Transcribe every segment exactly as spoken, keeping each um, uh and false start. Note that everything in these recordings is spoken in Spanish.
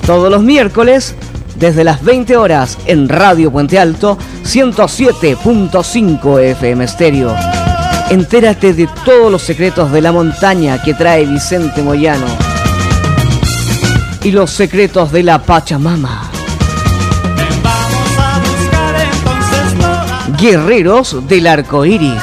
Todos los miércoles, desde las veinte horas, en Radio Puente Alto, ciento siete punto cinco F M Estéreo. Entérate de todos los secretos de la montaña que trae Vicente Moyano. Y los secretos de la Pachamama. Guerreros del Arco Iris.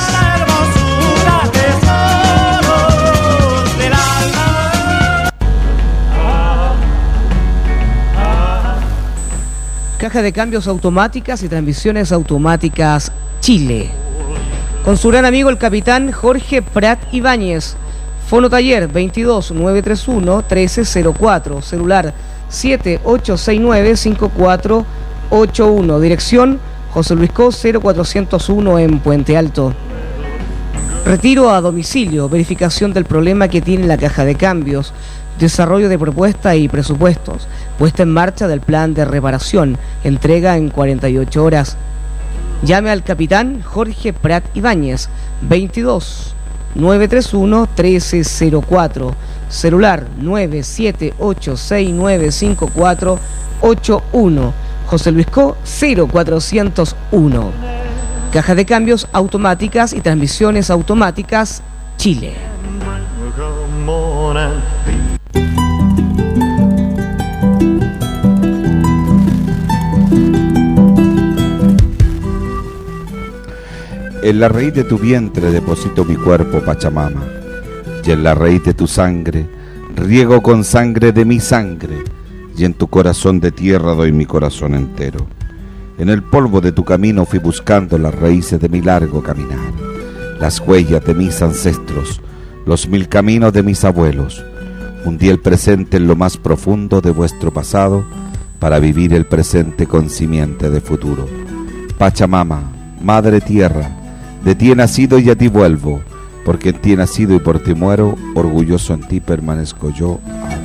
Caja de cambios automáticas y transmisiones automáticas Chile. Con su gran amigo el capitán Jorge Prat Ibáñez. Fono taller veintidós nueve treinta y uno trece cero cuatro. Celular siete ocho seis nueve cinco cuatro ocho uno. Dirección José Luis Co cero cuatrocientos uno en Puente Alto. Retiro a domicilio. Verificación del problema que tiene la caja de cambios. Desarrollo de propuesta y presupuestos. Puesta en marcha del plan de reparación. Entrega en cuarenta y ocho horas. Llame al capitán Jorge Prat Ibáñez. veintidós nueve treinta y uno trece cero cuatro. Celular nueve siete ocho seis nueve cinco cuatro ocho uno. José Luis Co cero cuatrocientos uno. Caja de cambios automáticas y transmisiones automáticas Chile. En la raíz de tu vientre deposito mi cuerpo, Pachamama, y en la raíz de tu sangre riego con sangre de mi sangre, y en tu corazón de tierra doy mi corazón entero. En el polvo de tu camino fui buscando las raíces de mi largo caminar, las huellas de mis ancestros, los mil caminos de mis abuelos. Hundí el presente en lo más profundo de vuestro pasado para vivir el presente con simiente de futuro. Pachamama, Madre Tierra, de ti he nacido y a ti vuelvo, porque en ti he nacido y por ti muero, orgulloso en ti permanezco yo.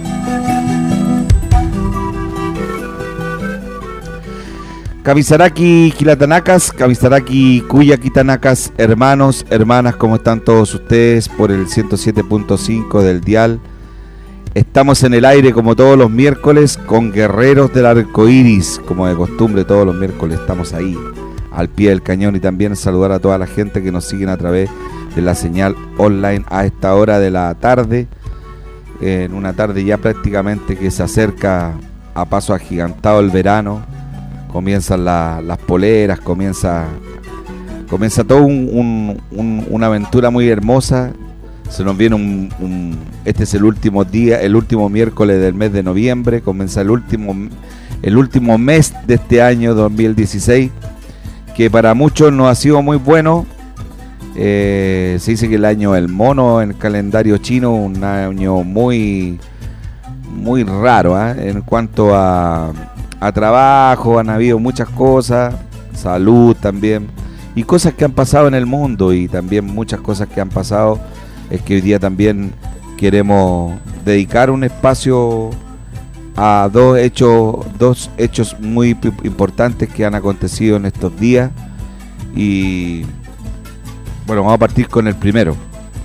Kamisaraki Kilatanacas, Kamisaraki Kuyakitanacas, hermanos, hermanas, ¿cómo están todos ustedes? Por el ciento siete punto cinco del dial. Estamos en el aire como todos los miércoles con Guerreros del Arco Iris, como de costumbre todos los miércoles estamos ahí, al pie del cañón, y también saludar a toda la gente que nos siguen a través de la señal online a esta hora de la tarde, en una tarde ya prácticamente que se acerca a paso agigantado el verano. Comienzan la, las poleras, comienza comienza todo un, un, un, una aventura muy hermosa. Se nos viene un, un este es el último día, el último miércoles del mes de noviembre, comienza el último el último mes de este año dos mil dieciséis, que para muchos no ha sido muy bueno. Eh, se dice que el año del mono en el calendario chino, un año muy muy raro, ¿eh? En cuanto a a trabajo, han habido muchas cosas, salud también, y cosas que han pasado en el mundo, y también muchas cosas que han pasado. Es que hoy día también queremos dedicar un espacio a dos hechos, dos hechos muy importantes que han acontecido en estos días. Y bueno, vamos a partir con el primero.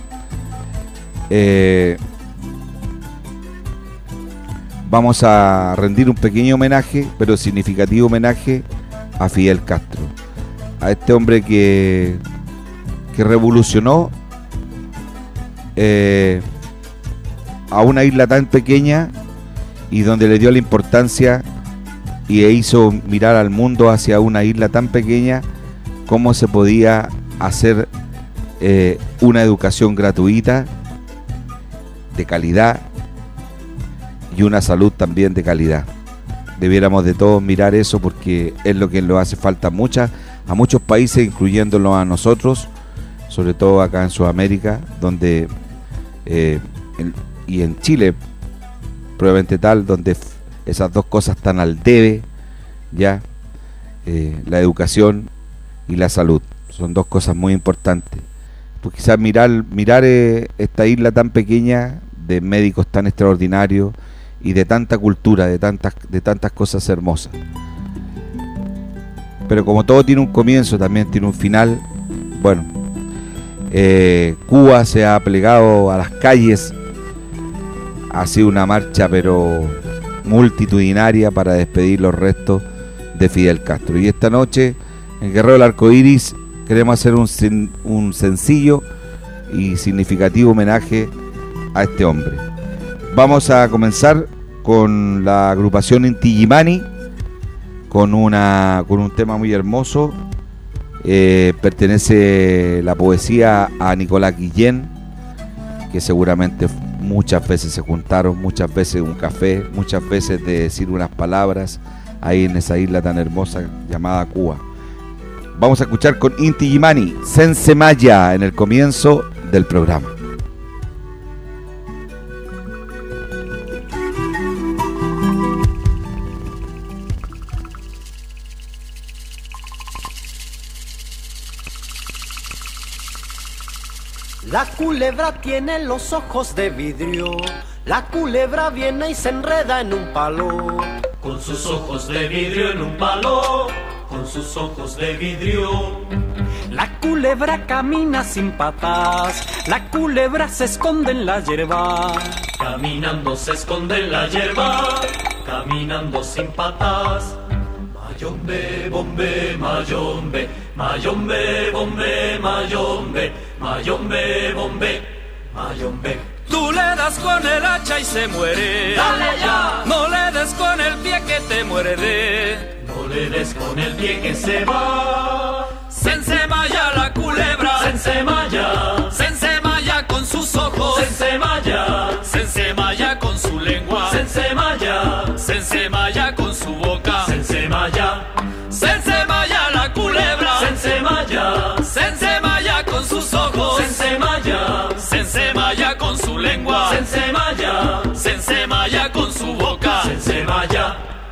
Eh, Vamos a rendir un pequeño homenaje, pero significativo homenaje, a Fidel Castro, a este hombre que, que revolucionó eh, a una isla tan pequeña, y donde le dio la importancia y e hizo mirar al mundo hacia una isla tan pequeña, cómo se podía hacer eh, una educación gratuita, de calidad, y una salud también de calidad. Debiéramos de todos mirar eso, porque es lo que nos hace falta a, muchas, a muchos países, incluyéndonos a nosotros, sobre todo acá en Sudamérica, donde eh, en, y en Chile probablemente tal, donde esas dos cosas están al debe, ya eh, la educación y la salud son dos cosas muy importantes. Pues quizás mirar, mirar eh, esta isla tan pequeña, de médicos tan extraordinarios y de tanta cultura, de tantas, de tantas cosas hermosas. Pero como todo tiene un comienzo, también tiene un final. Bueno, eh, Cuba se ha plegado a las calles, ha sido una marcha, pero multitudinaria para despedir los restos de Fidel Castro. Y esta noche, en Guerrero del Arco Iris, queremos hacer un, un sencillo y significativo homenaje a este hombre. Vamos a comenzar con la agrupación Inti Illimani, con, una, con un tema muy hermoso. Eh, pertenece la poesía a Nicolás Guillén, que seguramente muchas veces se juntaron, muchas veces un café, muchas veces de decir unas palabras ahí en esa isla tan hermosa llamada Cuba. Vamos a escuchar con Inti Illimani, Sense Maya, en el comienzo del programa. La culebra tiene los ojos de vidrio, la culebra viene y se enreda en un palo. Con sus ojos de vidrio en un palo, con sus ojos de vidrio. La culebra camina sin patas, la culebra se esconde en la hierba. Caminando se esconde en la hierba, caminando sin patas. Mayombe, bombe, mayombe, mayombe, bombe, mayombe, mayombe, bombe, mayombe. Tú le das con el hacha y se muere. ¡Dale ya! No le des con el pie que te muerde. No le des con el pie que se va. Sense Maya la culebra. Sense Maya. Sense Maya con sus ojos. Sense Maya. Sense Maya con su lengua. Sense Maya. Sense Maya con su boca. Sense Maya. Sense Maya la culebra. Sense Maya. Sense Maya con sus ojos. Sense Maya. Sense Maya con su lengua. Sense Maya. Sense Maya con su boca. Sense Maya.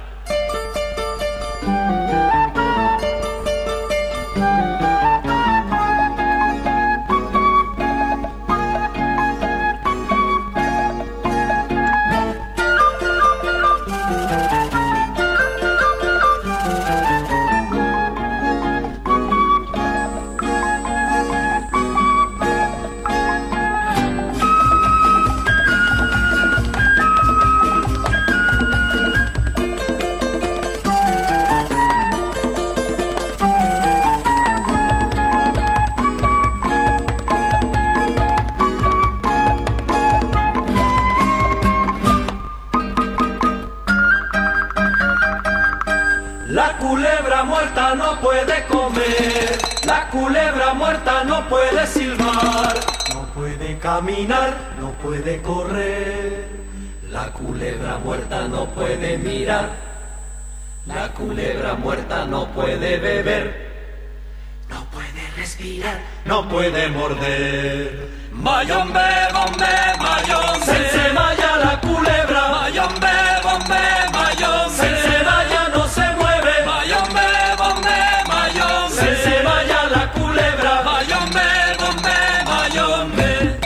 La culebra muerta no puede comer, la culebra muerta no puede silbar, no puede caminar, no puede correr. La culebra muerta no puede mirar, la culebra muerta no puede beber, no puede respirar, no puede morder. Mayombe, bombe, mayombe. Sense Maya la culebra. Mayombe, bombe, mayombe. Sense Maya no se mueve. Mayombe, bombe, mayombe. Sense Maya la culebra. Mayombe, bombe, mayombe.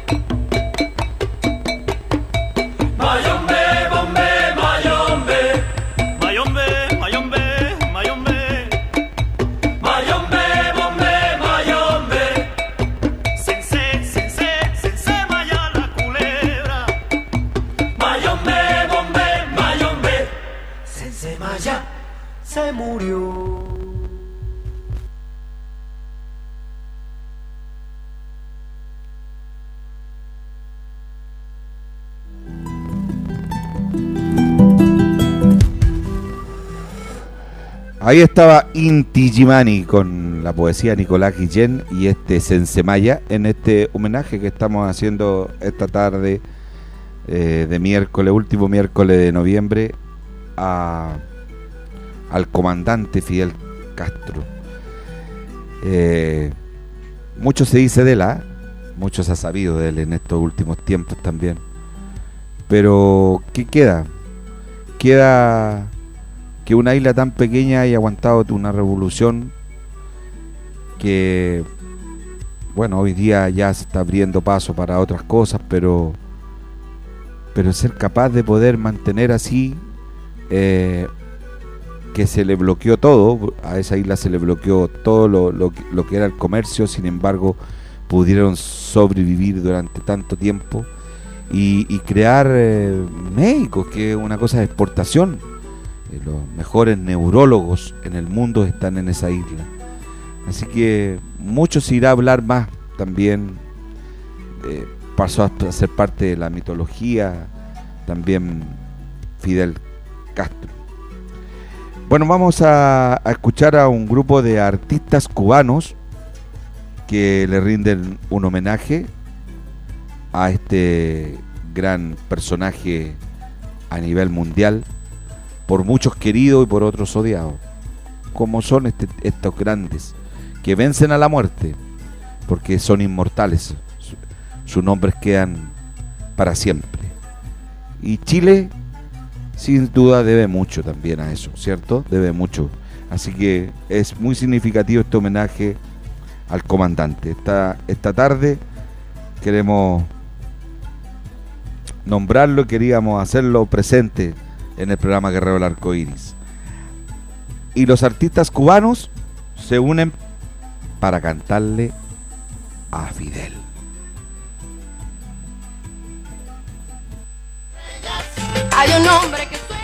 Mayombe, bombe, mayombe. Mayombe, mayombe, mayombe. Mayombe, bombe, mayombe. Sense, sense, sense Maya la culebra. Mayombe, bombe, mayombe. Sense Maya se murió. Ahí estaba Inti Illimani con la poesía de Nicolás Guillén y este Sense Maya en este homenaje que estamos haciendo esta tarde eh, de miércoles, último miércoles de noviembre, a, al comandante Fidel Castro. Eh, mucho se dice de él, ¿eh? Mucho se ha sabido de él en estos últimos tiempos también. Pero, ¿qué queda? Queda que una isla tan pequeña haya aguantado una revolución que, bueno, hoy día ya se está abriendo paso para otras cosas, pero pero ser capaz de poder mantener así eh, que se le bloqueó todo, a esa isla se le bloqueó todo lo, lo, lo que era el comercio, sin embargo pudieron sobrevivir durante tanto tiempo y, y crear eh, médicos, que es una cosa de exportación. Eh, los mejores neurólogos en el mundo están en esa isla. Así que mucho se irá a hablar más también. Eh, pasó a ser parte de la mitología también Fidel Castro. Bueno, vamos a, a escuchar a un grupo de artistas cubanos que le rinden un homenaje a este gran personaje a nivel mundial, por muchos querido y por otros odiado, como son este, estos grandes que vencen a la muerte porque son inmortales, Su, sus nombres quedan para siempre. Y Chile sin duda debe mucho también a eso, ¿cierto? Debe mucho. Así que es muy significativo este homenaje al comandante. Esta, esta tarde queremos nombrarlo, queríamos hacerlo presente en el programa Guerrero del Arco Iris. Y los artistas cubanos se unen para cantarle a Fidel. Hay un hombre que sueña.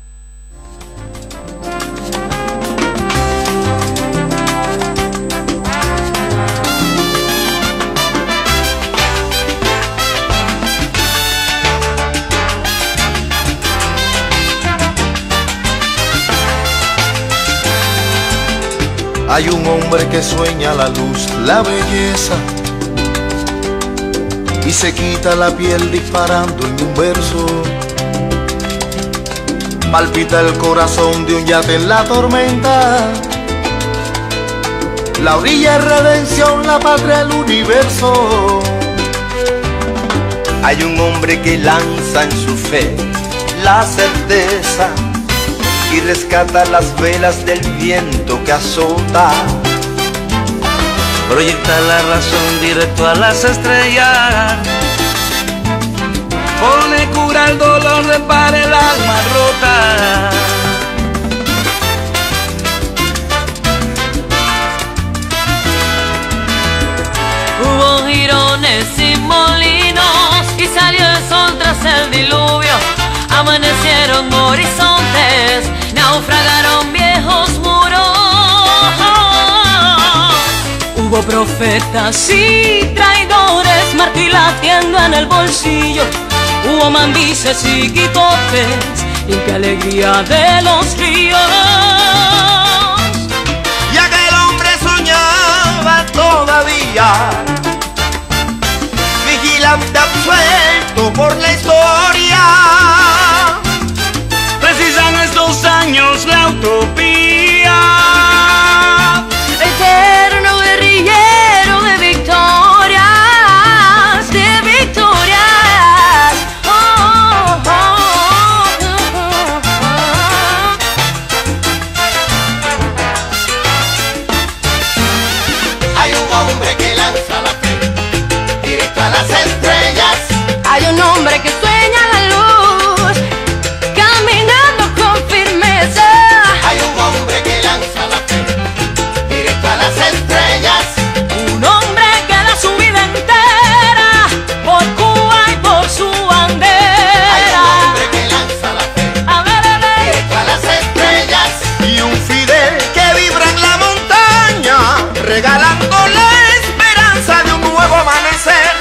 Hay un hombre que sueña la luz, la belleza, y se quita la piel disparando en un verso. Palpita el corazón de un yate en la tormenta. La orilla es redención, la patria el universo. Hay un hombre que lanza en su fe la certeza y rescata las velas del viento que azota. Proyecta la razón directo a las estrellas. Pone cura al dolor, repara el alma rota. Hubo jirones y molinos y salió el sol tras el diluvio. Amanecieron horizontes, naufragaron viejos muros. Hubo profetas y traidores, Martí latiendo en el bolsillo. Hubo mambises y quitotes, limpia alegría de los ríos. Y aquel hombre soñaba todavía, vigilante absuelto por la historia. Precisan estos años la utopía. Eterno guerrillero de victorias, de victorias. Oh, oh, oh, oh, oh. Hay un hombre que lanza la fe directo a las estrellas. Hay un hombre que sueña la luz, caminando con firmeza. Hay un hombre que lanza la fe directo a las estrellas. Un hombre que da su vida entera por Cuba y por su bandera. Hay un hombre que lanza la fe A ver, a ver. directo a las estrellas. Y un Fidel que vibra en la montaña, regalando la esperanza de un nuevo amanecer.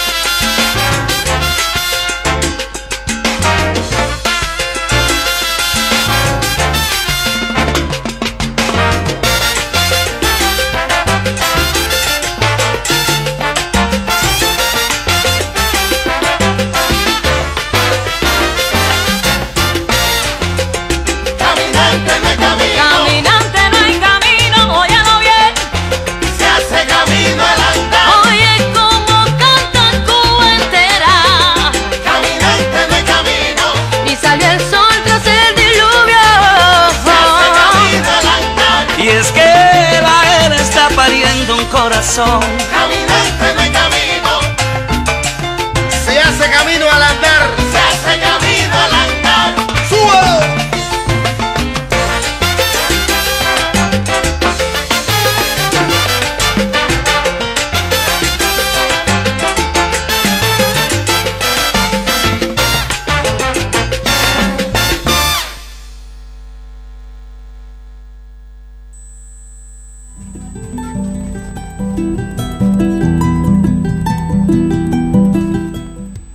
Caminante de camino, Caminante no hay camino, óyalo bien. se hace camino al andar. Oye cómo canta Cuba entera. Caminante de camino, Y salió el sol tras el diluvio. se hace camino al andar. Y es que la era está pariendo un corazón. Caminante de camino, se hace camino al andar. Se hace camino al andar. ¡Súbelo!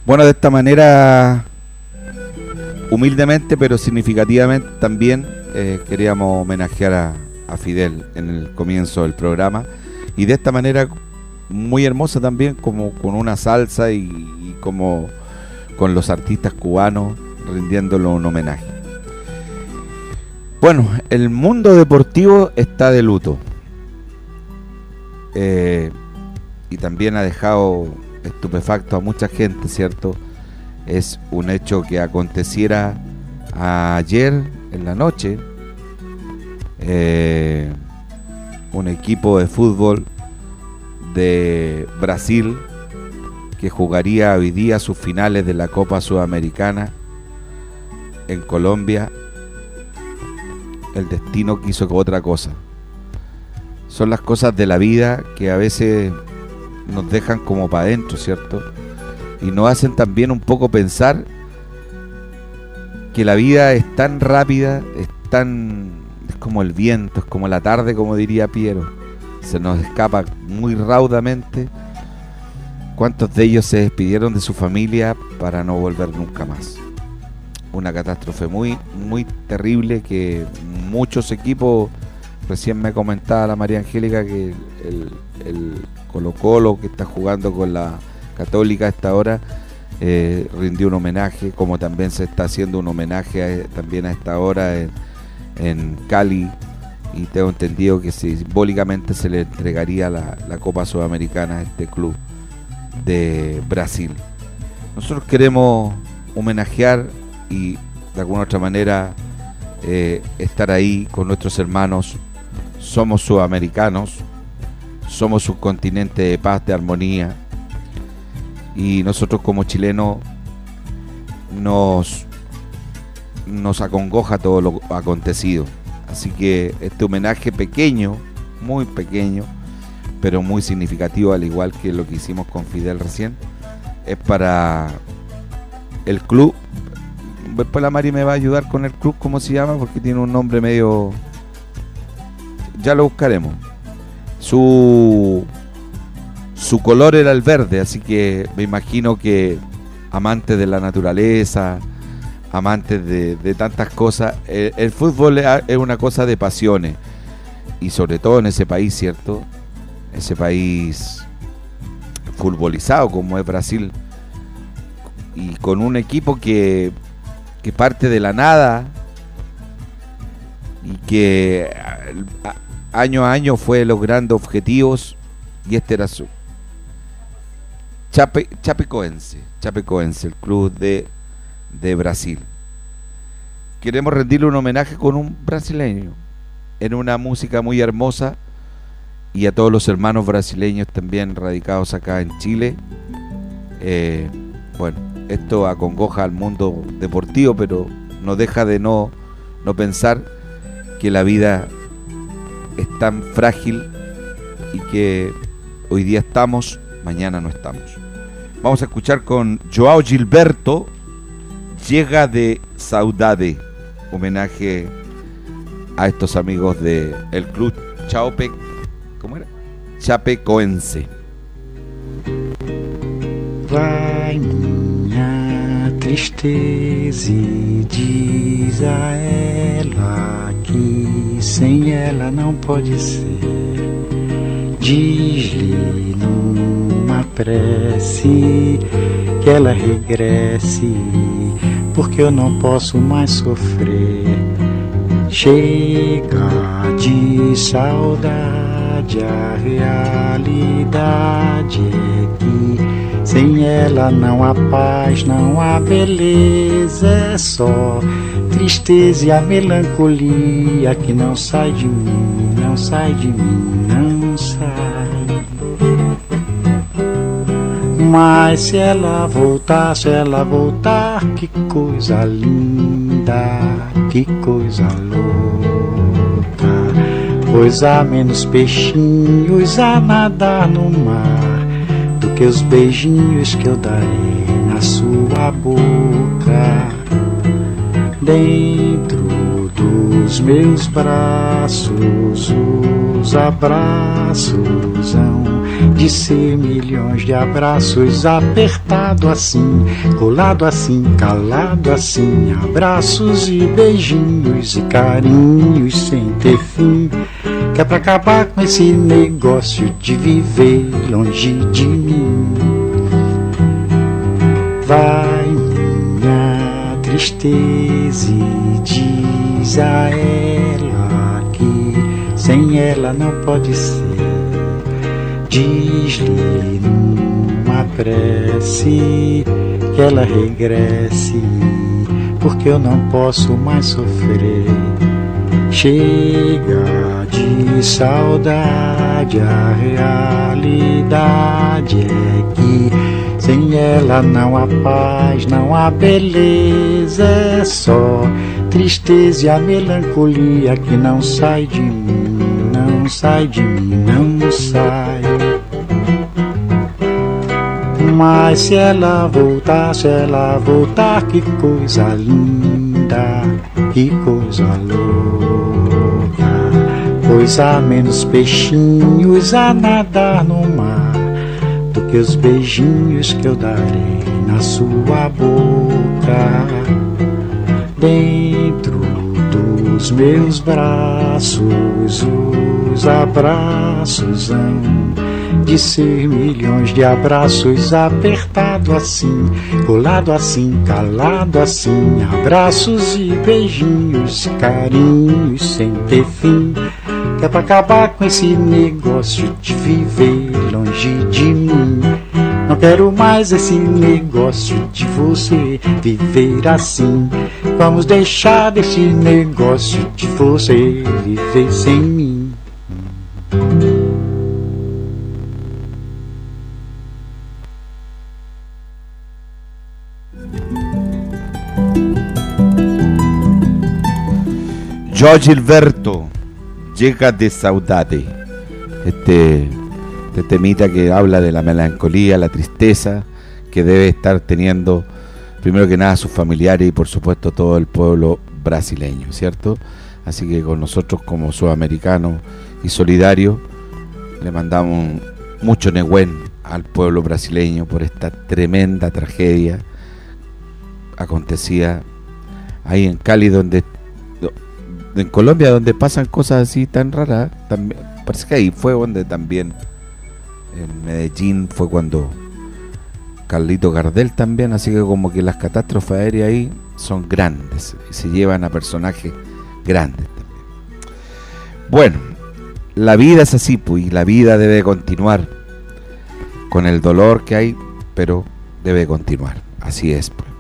Bueno, de esta manera, humildemente pero significativamente también eh, queríamos homenajear a, a Fidel en el comienzo del programa, y de esta manera muy hermosa también, como con una salsa y, y como con los artistas cubanos rindiéndole un homenaje. Bueno, el mundo deportivo está de luto, eh, y también ha dejado estupefacto a mucha gente, ¿cierto? Es un hecho que aconteciera ayer en la noche. Eh, un equipo de fútbol de Brasil que jugaría hoy día sus finales de la Copa Sudamericana en Colombia, el destino quiso otra cosa. Son las cosas de la vida que a veces nos dejan como para adentro, ¿cierto? Y nos hacen también un poco pensar que la vida es tan rápida, es tan... es como el viento, es como la tarde, como diría Piero. Se nos escapa muy raudamente. ¿Cuántos de ellos se despidieron de su familia para no volver nunca más? Una catástrofe muy, muy terrible que muchos equipos, recién me comentaba la María Angélica que el, el Colo Colo que está jugando con la Católica a esta hora, eh, rindió un homenaje, como también se está haciendo un homenaje a, también a esta hora en, en Cali, y tengo entendido que simbólicamente se le entregaría la, la Copa Sudamericana a este club de Brasil. Nosotros queremos homenajear y de alguna otra manera eh, estar ahí con nuestros hermanos. Somos sudamericanos, somos un continente de paz, de armonía, y nosotros como chilenos nos, nos acongoja todo lo acontecido. Así que este homenaje pequeño, muy pequeño, pero muy significativo, al igual que lo que hicimos con Fidel recién, es para el club. Después la Mari me va a ayudar con el club, cómo se llama, porque tiene un nombre medio... ya lo buscaremos. Su... su color era el verde, así que me imagino que amantes de la naturaleza, amantes de, de tantas cosas, el, el fútbol es una cosa de pasiones, y sobre todo en ese país, ¿cierto? Ese país futbolizado como es Brasil, y con un equipo que, que parte de la nada y que a, año a año fue logrando objetivos, y este era su Chape, Chapecoense, Chapecoense, el club de, de Brasil. Queremos rendirle un homenaje con un brasileño, en una música muy hermosa, y a todos los hermanos brasileños también radicados acá en Chile. Eh, bueno, esto acongoja al mundo deportivo, pero no deja de no, no pensar que la vida es tan frágil y que hoy día estamos, mañana no estamos. Vamos a escuchar con Joao Gilberto, Llega de Saudade, homenaje a estos amigos de el club Chape, ¿cómo era? Chapecoense. Vai minha tristeza e diz a ela que sem ela não pode ser. Diz-lhe numa prece que ela regresse, porque eu não posso mais sofrer. Chega de saudade, a realidade é que sem ela não há paz, não há beleza, é só tristeza e a melancolia que não sai de mim, não sai de mim, não sai. Mas se ela voltar, se ela voltar, que coisa linda, que coisa louca. Pois há menos peixinhos a nadar no mar do que os beijinhos que eu darei na sua boca. Dentro dos meus braços, o os abraços hão de ser milhões de abraços, apertado assim, colado assim, calado assim, abraços e beijinhos e carinhos sem ter fim, que é pra acabar com esse negócio de viver longe de mim. Vai minha tristeza e diz a ela que sem ela não pode ser. Diz-lhe numa prece que ela regresse, porque eu não posso mais sofrer. Chega de saudade, a realidade é que sem ela não há paz, não há beleza, é só tristeza e a melancolia que não sai de mim, não sai de mim, não sai. Mas se ela voltar, se ela voltar, que coisa linda, que coisa louca, pois há menos peixinhos a nadar no mar do que os beijinhos que eu darei na sua boca. Dentro dos meus braços, os abraços hão de ser milhões de abraços, apertado assim, colado assim, calado assim, abraços e beijinhos, carinhos sem ter fim, que é pra acabar com esse negócio de viver longe de mim. Não quero mais esse negócio de você viver assim. Vamos deixar desse negócio de você viver sem mim. Jorge Gilberto, Llega de Saudade. Este, este temita que habla de la melancolía, la tristeza que debe estar teniendo primero que nada sus familiares y por supuesto todo el pueblo brasileño, ¿cierto? Así que con nosotros como sudamericanos y solidarios le mandamos mucho negüen al pueblo brasileño por esta tremenda tragedia acontecida ahí en Cali, donde en Colombia, donde pasan cosas así tan raras. También, parece que ahí fue donde también en Medellín fue cuando Carlito Gardel también, así que como que las catástrofes aéreas ahí son grandes y se llevan a personajes grandes también. Bueno, la vida es así, pues, y la vida debe continuar con el dolor que hay, pero debe continuar, así es, pues.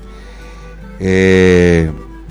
Eh,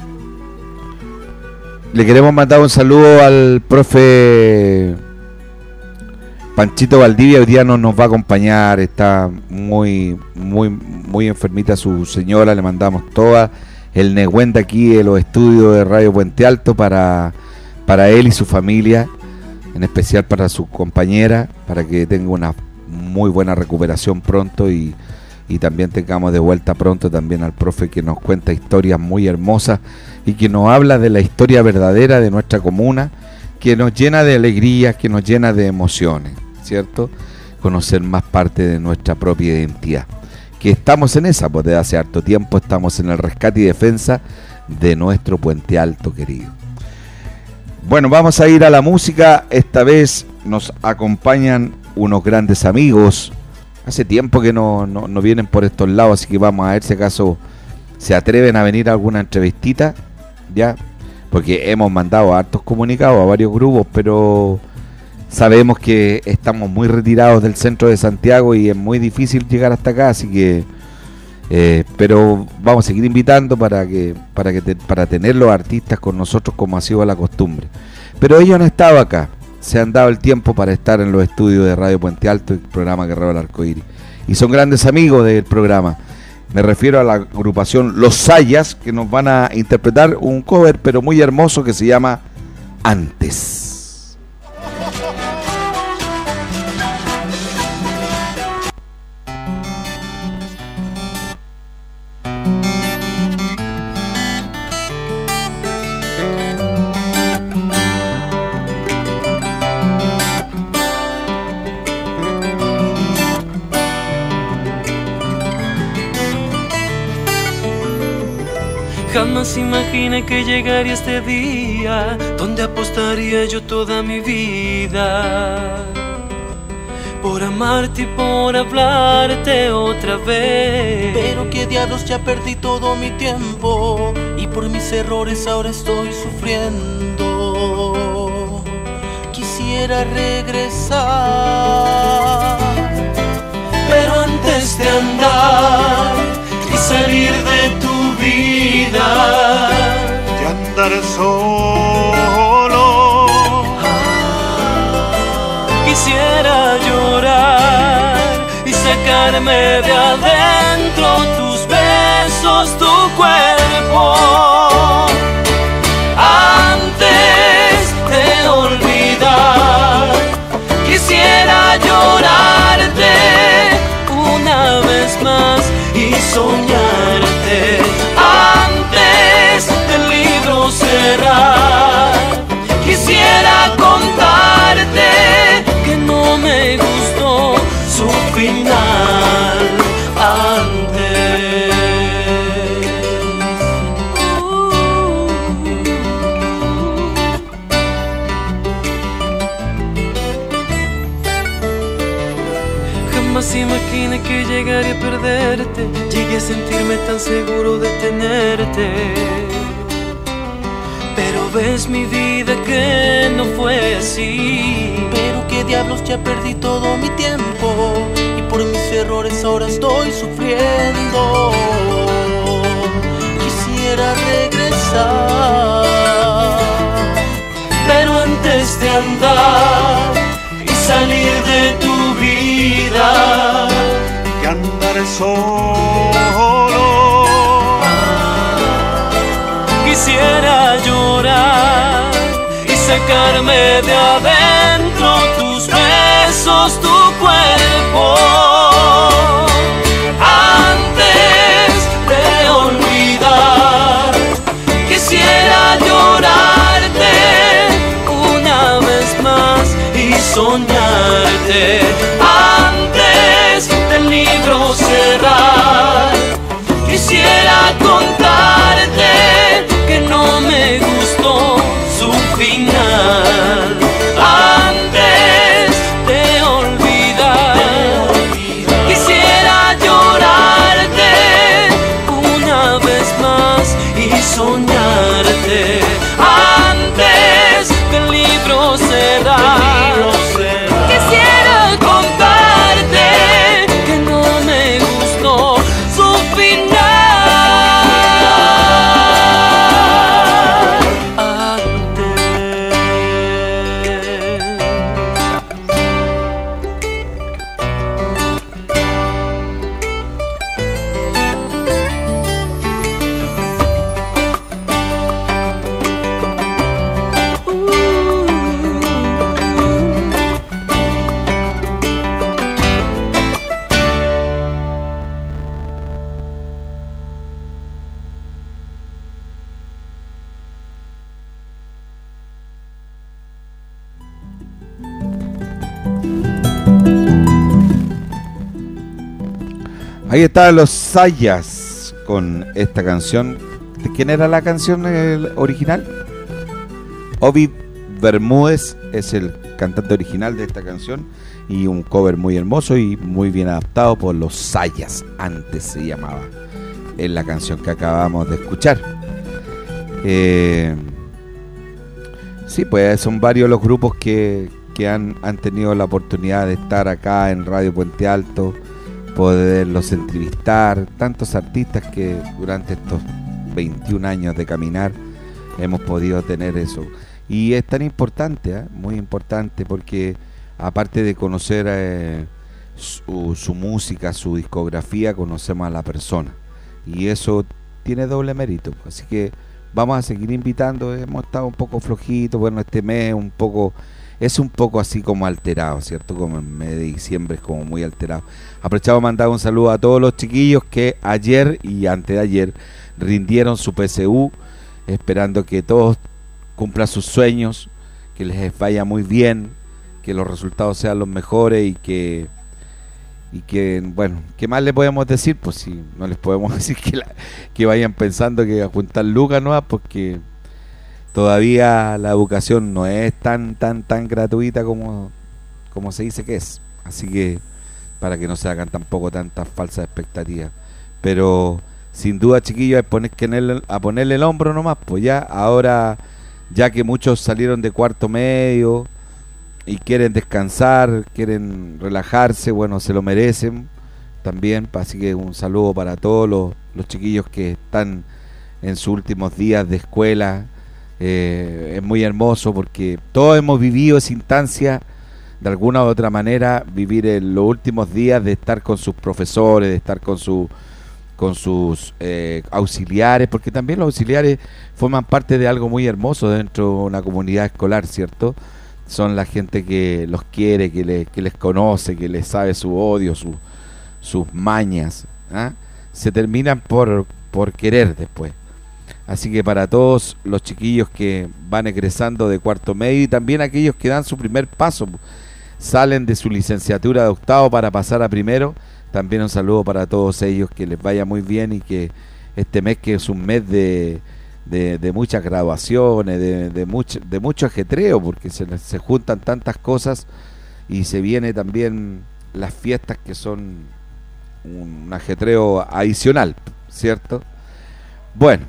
le queremos mandar un saludo al profe Panchito Valdivia. Hoy día no nos va a acompañar, está muy muy muy enfermita su señora. Le mandamos toda el negüen de aquí de los estudios de Radio Puente Alto para, para él y su familia, en especial para su compañera, para que tenga una muy buena recuperación pronto y, y también tengamos de vuelta pronto también al profe, que nos cuenta historias muy hermosas y que nos habla de la historia verdadera de nuestra comuna, que nos llena de alegrías, que nos llena de emociones, ¿cierto? Conocer más parte de nuestra propia identidad, que estamos en esa, pues desde hace harto tiempo estamos en el rescate y defensa de nuestro Puente Alto querido. Bueno, vamos a ir a la música. Esta vez nos acompañan unos grandes amigos. Hace tiempo que no, no, no vienen por estos lados, así que vamos a ver si acaso se atreven a venir a alguna entrevistita, ya, porque hemos mandado hartos comunicados a varios grupos, pero sabemos que estamos muy retirados del centro de Santiago y es muy difícil llegar hasta acá, así que eh, pero vamos a seguir invitando para que para que te, para tener los artistas con nosotros como ha sido la costumbre. Pero ellos han estado acá, se han dado el tiempo para estar en los estudios de Radio Puente Alto, el programa Guerrero del Arcoíris, y son grandes amigos del programa. Me refiero a la agrupación Los Sayas, que nos van a interpretar un cover pero muy hermoso que se llama Antes. Jamás imaginé que llegaría este día donde apostaría yo toda mi vida por amarte y por hablarte otra vez. Pero qué diablos, ya perdí todo mi tiempo y por mis errores ahora estoy sufriendo. Quisiera regresar, pero antes de andar y salir de tu vida, de andar solo, quisiera llorar y sacarme de adentro tus besos, tu cuerpo. Antes de olvidar, quisiera llorarte una vez más y soñarte antes del libro cerrar. Quisiera contarte que no me gustó su final antes. Jamás imaginé que llegaría a perderte, llegué a sentirme tan seguro de tenerte. Pero ves mi vida que no fue así. Pero qué diablos, ya perdí todo mi tiempo y por mis errores ahora estoy sufriendo. Quisiera regresar, pero antes de andar y salir de tu vida, de andar solo, quisiera llorar y sacarme de adentro tus besos, tu cuerpo. Antes de olvidar, quisiera llorarte una vez más y soñarte antes del libro cerrar. Quisiera contarte que no me gustó su final antes de olvidar. Quisiera llorarte una vez más y soñarte antes del libro cerrar. Quisiera contarte que no me gustó su final. Ahí estaban los Sayas con esta canción. ¿De quién era la canción el original? Ovid Bermúdez es el cantante original de esta canción y un cover muy hermoso y muy bien adaptado por los Sayas, antes se llamaba, en la canción que acabamos de escuchar. Eh, sí, pues son varios los grupos que, que han, han tenido la oportunidad de estar acá en Radio Puente Alto, poderlos entrevistar, tantos artistas que durante estos veintiún años de caminar hemos podido tener eso. Y es tan importante, ¿eh? Muy importante, porque aparte de conocer eh, su, su música, su discografía, conocemos a la persona. Y eso tiene doble mérito. Así que vamos a seguir invitando. Hemos estado un poco flojitos, bueno, este mes un poco... Es un poco así como alterado, ¿cierto? Como en mes de diciembre es como muy alterado. Aprovechamos para mandar un saludo a todos los chiquillos que ayer y antes de ayer rindieron su P S U, esperando que todos cumplan sus sueños, que les vaya muy bien, que los resultados sean los mejores y que y que, bueno, ¿qué más le podemos decir? Pues si no les podemos decir que, la, que vayan pensando que a juntar lucas nuevas, porque todavía la educación no es tan, tan, tan gratuita como, como se dice que es. Así que para que no se hagan tampoco tantas falsas expectativas. Pero sin duda, chiquillos, es poner, que en el, a ponerle el hombro nomás, pues ya, ahora, ya que muchos salieron de cuarto medio y quieren descansar, quieren relajarse, bueno, se lo merecen también. Así que un saludo para todos los, los chiquillos que están en sus últimos días de escuela. Eh, es muy hermoso porque todos hemos vivido esa instancia de alguna u otra manera, vivir en los últimos días de estar con sus profesores, de estar con su con sus eh, auxiliares, porque también los auxiliares forman parte de algo muy hermoso dentro de una comunidad escolar, ¿cierto? Son la gente que los quiere, que, le, que les conoce, que les sabe su odio, su, sus mañas, ¿ah? Se terminan por, por querer después. Así que para todos los chiquillos que van egresando de cuarto medio y también aquellos que dan su primer paso, salen de su licenciatura de octavo para pasar a primero, también un saludo para todos ellos, que les vaya muy bien y que este mes, que es un mes de, de, de muchas graduaciones, de, de, mucho, de mucho ajetreo, porque se, se juntan tantas cosas y se viene también las fiestas, que son un ajetreo adicional, ¿cierto? Bueno,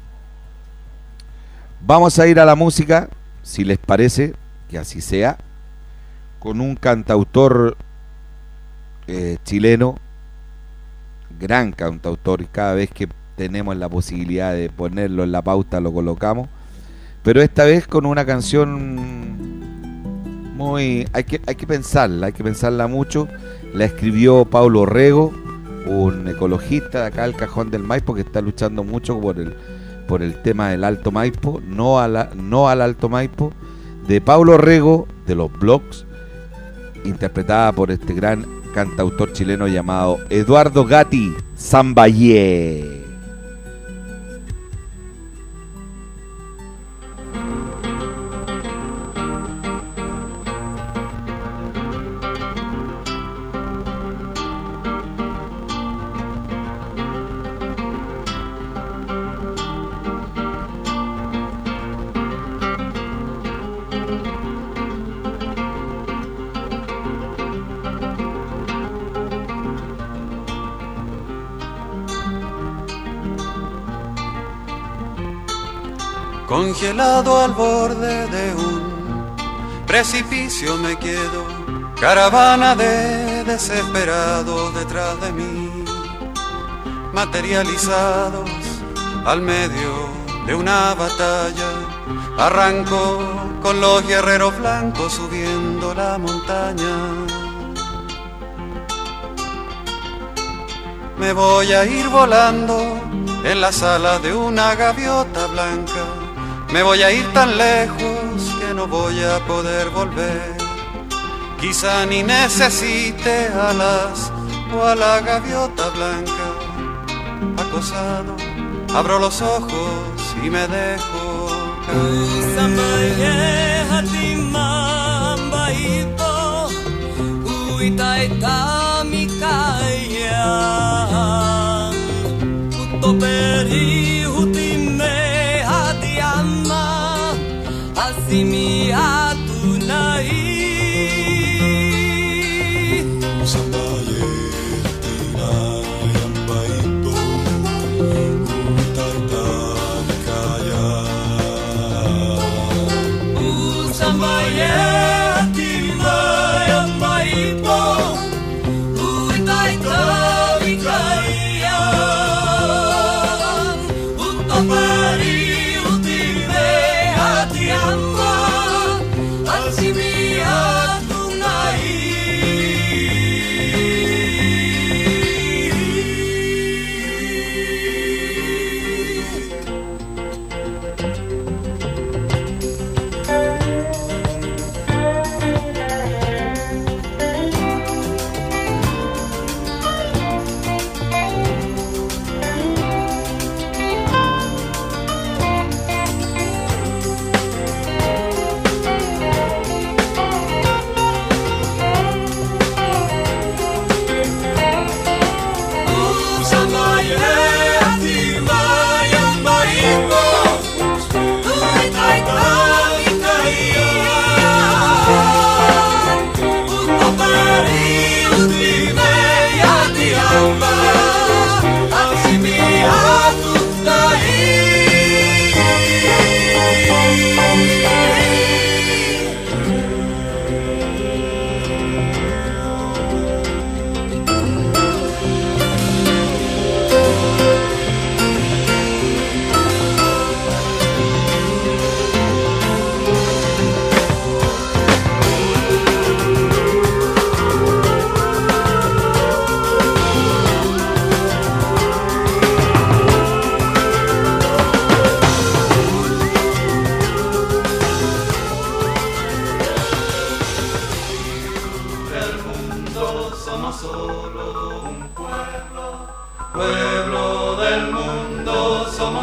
vamos a ir a la música, si les parece, que así sea, con un cantautor eh, chileno, gran cantautor, y cada vez que tenemos la posibilidad de ponerlo en la pauta lo colocamos, pero esta vez con una canción muy, hay que, hay que pensarla, hay que pensarla mucho. La escribió Paulo Rego, un ecologista de acá del Cajón del Maipo, que está luchando mucho por el por el tema del Alto Maipo, no, a la, no al Alto Maipo, de Paulo Rego, de los Blogs, interpretada por este gran cantautor chileno llamado Eduardo Gatti Zambayé. Congelado al borde de un precipicio me quedo, caravana de desesperados detrás de mí, materializados al medio de una batalla. Arranco con los guerreros blancos subiendo la montaña. Me voy a ir volando en las alas de una gaviota blanca. Me voy a ir tan lejos que no voy a poder volver. Quizá ni necesite alas o a la gaviota blanca. Acosado, abro los ojos y me dejo Asimi atunai Sambaye tina yambaito Utaitan kaya Sambaye tina yambaito Utaitan kaya Utapari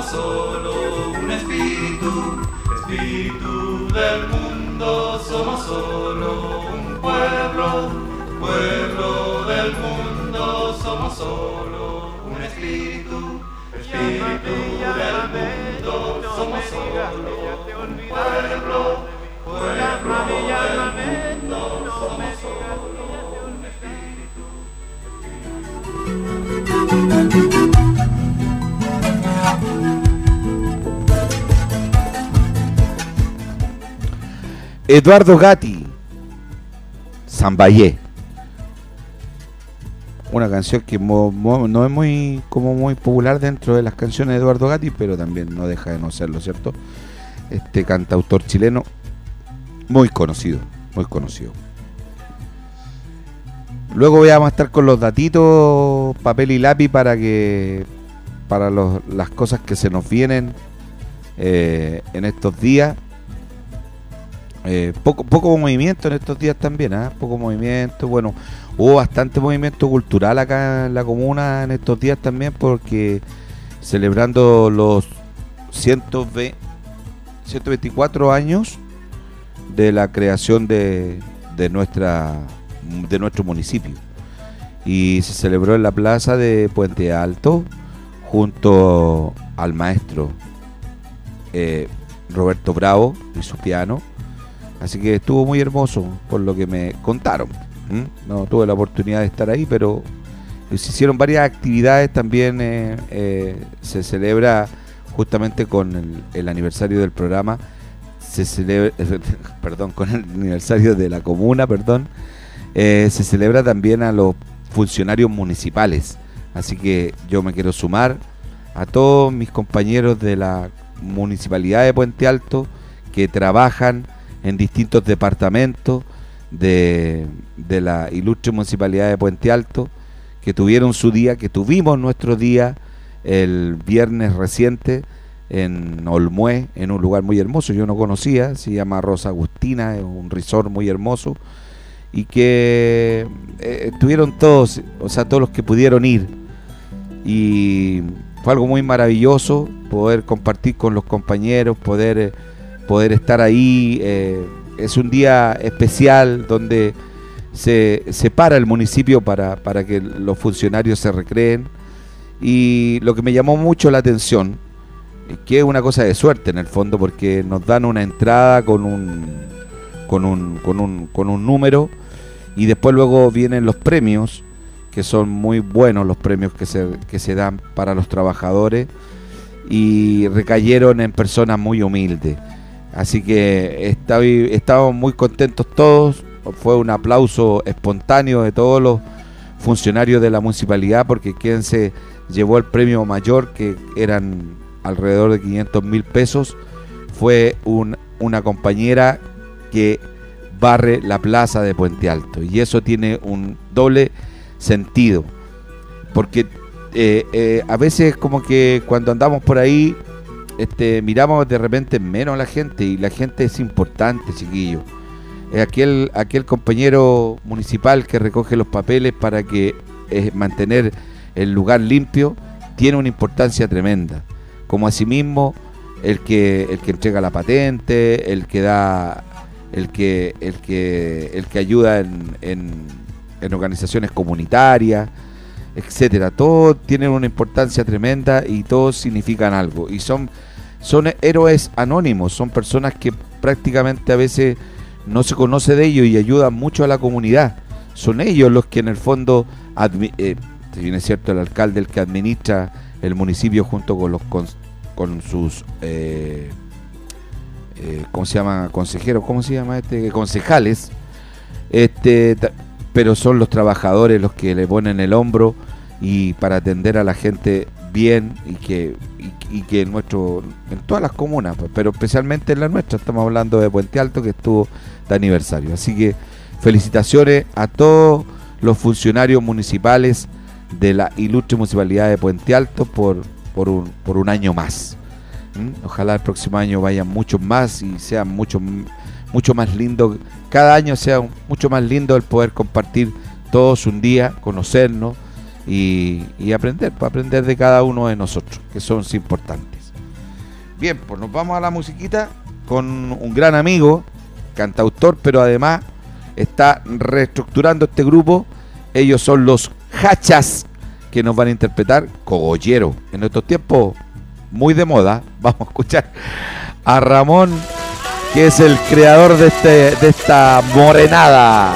somos solo un espíritu, espíritu del mundo, somos solo un pueblo, pueblo del mundo, somos solo un espíritu, espíritu del mundo, somos solo un pueblo, pueblo del mundo, somos solo un espíritu. Eduardo Gatti, Zambayé. Una canción que mo, mo, no es muy como muy popular dentro de las canciones de Eduardo Gatti, pero también no deja de no serlo, ¿cierto? Este cantautor chileno muy conocido, muy conocido. Luego vamos a estar con los datitos, papel y lápiz para que para los, las cosas que se nos vienen eh, en estos días. Eh, poco, poco movimiento en estos días también, ¿eh? Poco movimiento. Bueno, hubo bastante movimiento cultural acá en la comuna en estos días también, porque celebrando los ciento veinticuatro años de la creación de, de nuestra de nuestro municipio, y se celebró en la plaza de Puente Alto junto al maestro eh, Roberto Bravo y su piano. Así que estuvo muy hermoso por lo que me contaron. ¿Mm? No tuve la oportunidad de estar ahí, pero se hicieron varias actividades también. Eh, eh, se celebra justamente con el, el aniversario del programa, se celebra, eh, perdón, con el aniversario de la comuna, perdón, eh, se celebra también a los funcionarios municipales. Así que yo me quiero sumar a todos mis compañeros de la municipalidad de Puente Alto que trabajan en distintos departamentos de, de la ilustre municipalidad de Puente Alto, que tuvieron su día, que tuvimos nuestro día el viernes reciente en Olmué, en un lugar muy hermoso, yo no conocía, se llama Rosa Agustina, es un resort muy hermoso, y que eh, estuvieron todos, o sea, todos los que pudieron ir, y fue algo muy maravilloso poder compartir con los compañeros, poder... Eh, poder estar ahí. Eh, es un día especial donde se, se para el municipio para, para que los funcionarios se recreen, y lo que me llamó mucho la atención, que es una cosa de suerte en el fondo, porque nos dan una entrada con un con un, con un, con un número, y después luego vienen los premios, que son muy buenos los premios que se, que se dan para los trabajadores, y recayeron en personas muy humildes. Así que está, estábamos muy contentos todos. Fue un aplauso espontáneo de todos los funcionarios de la municipalidad, porque quien se llevó el premio mayor, que eran alrededor de quinientos mil pesos, fue un, una compañera que barre la plaza de Puente Alto. Y eso tiene un doble sentido, porque eh, eh, a veces como que cuando andamos por ahí, Este, miramos de repente menos a la gente, y la gente es importante, chiquillos. Eh, aquel, aquel compañero municipal que recoge los papeles para que eh, mantener el lugar limpio tiene una importancia tremenda. Como asimismo el que el que entrega la patente, el que da, el que el que el que ayuda en, en, en organizaciones comunitarias, etcétera. Todos tienen una importancia tremenda y todos significan algo, y son son héroes anónimos, son personas que prácticamente a veces no se conoce de ellos y ayudan mucho a la comunidad. Son ellos los que en el fondo, eh, si bien es cierto, el alcalde el que administra el municipio junto con los con, con sus eh, eh, ¿cómo se llama? Consejeros, ¿cómo se llama este? Concejales, este, pero son los trabajadores los que le ponen el hombro y para atender a la gente bien, y que y, y que en nuestro en todas las comunas, pero especialmente en la nuestra, estamos hablando de Puente Alto, que estuvo de aniversario. Así que felicitaciones a todos los funcionarios municipales de la ilustre municipalidad de Puente Alto por por un por un año más. ¿Mm? Ojalá el próximo año vayan muchos más y sean mucho mucho más lindo, cada año sea mucho más lindo el poder compartir todos un día, conocernos y, y aprender, para aprender de cada uno de nosotros, que son importantes. Bien, pues nos vamos a la musiquita con un gran amigo, cantautor, pero además está reestructurando este grupo. Ellos son los Hachas, que nos van a interpretar Cogollero. En estos tiempos, muy de moda. Vamos a escuchar a Ramón, que es el creador de, este, de esta morenada.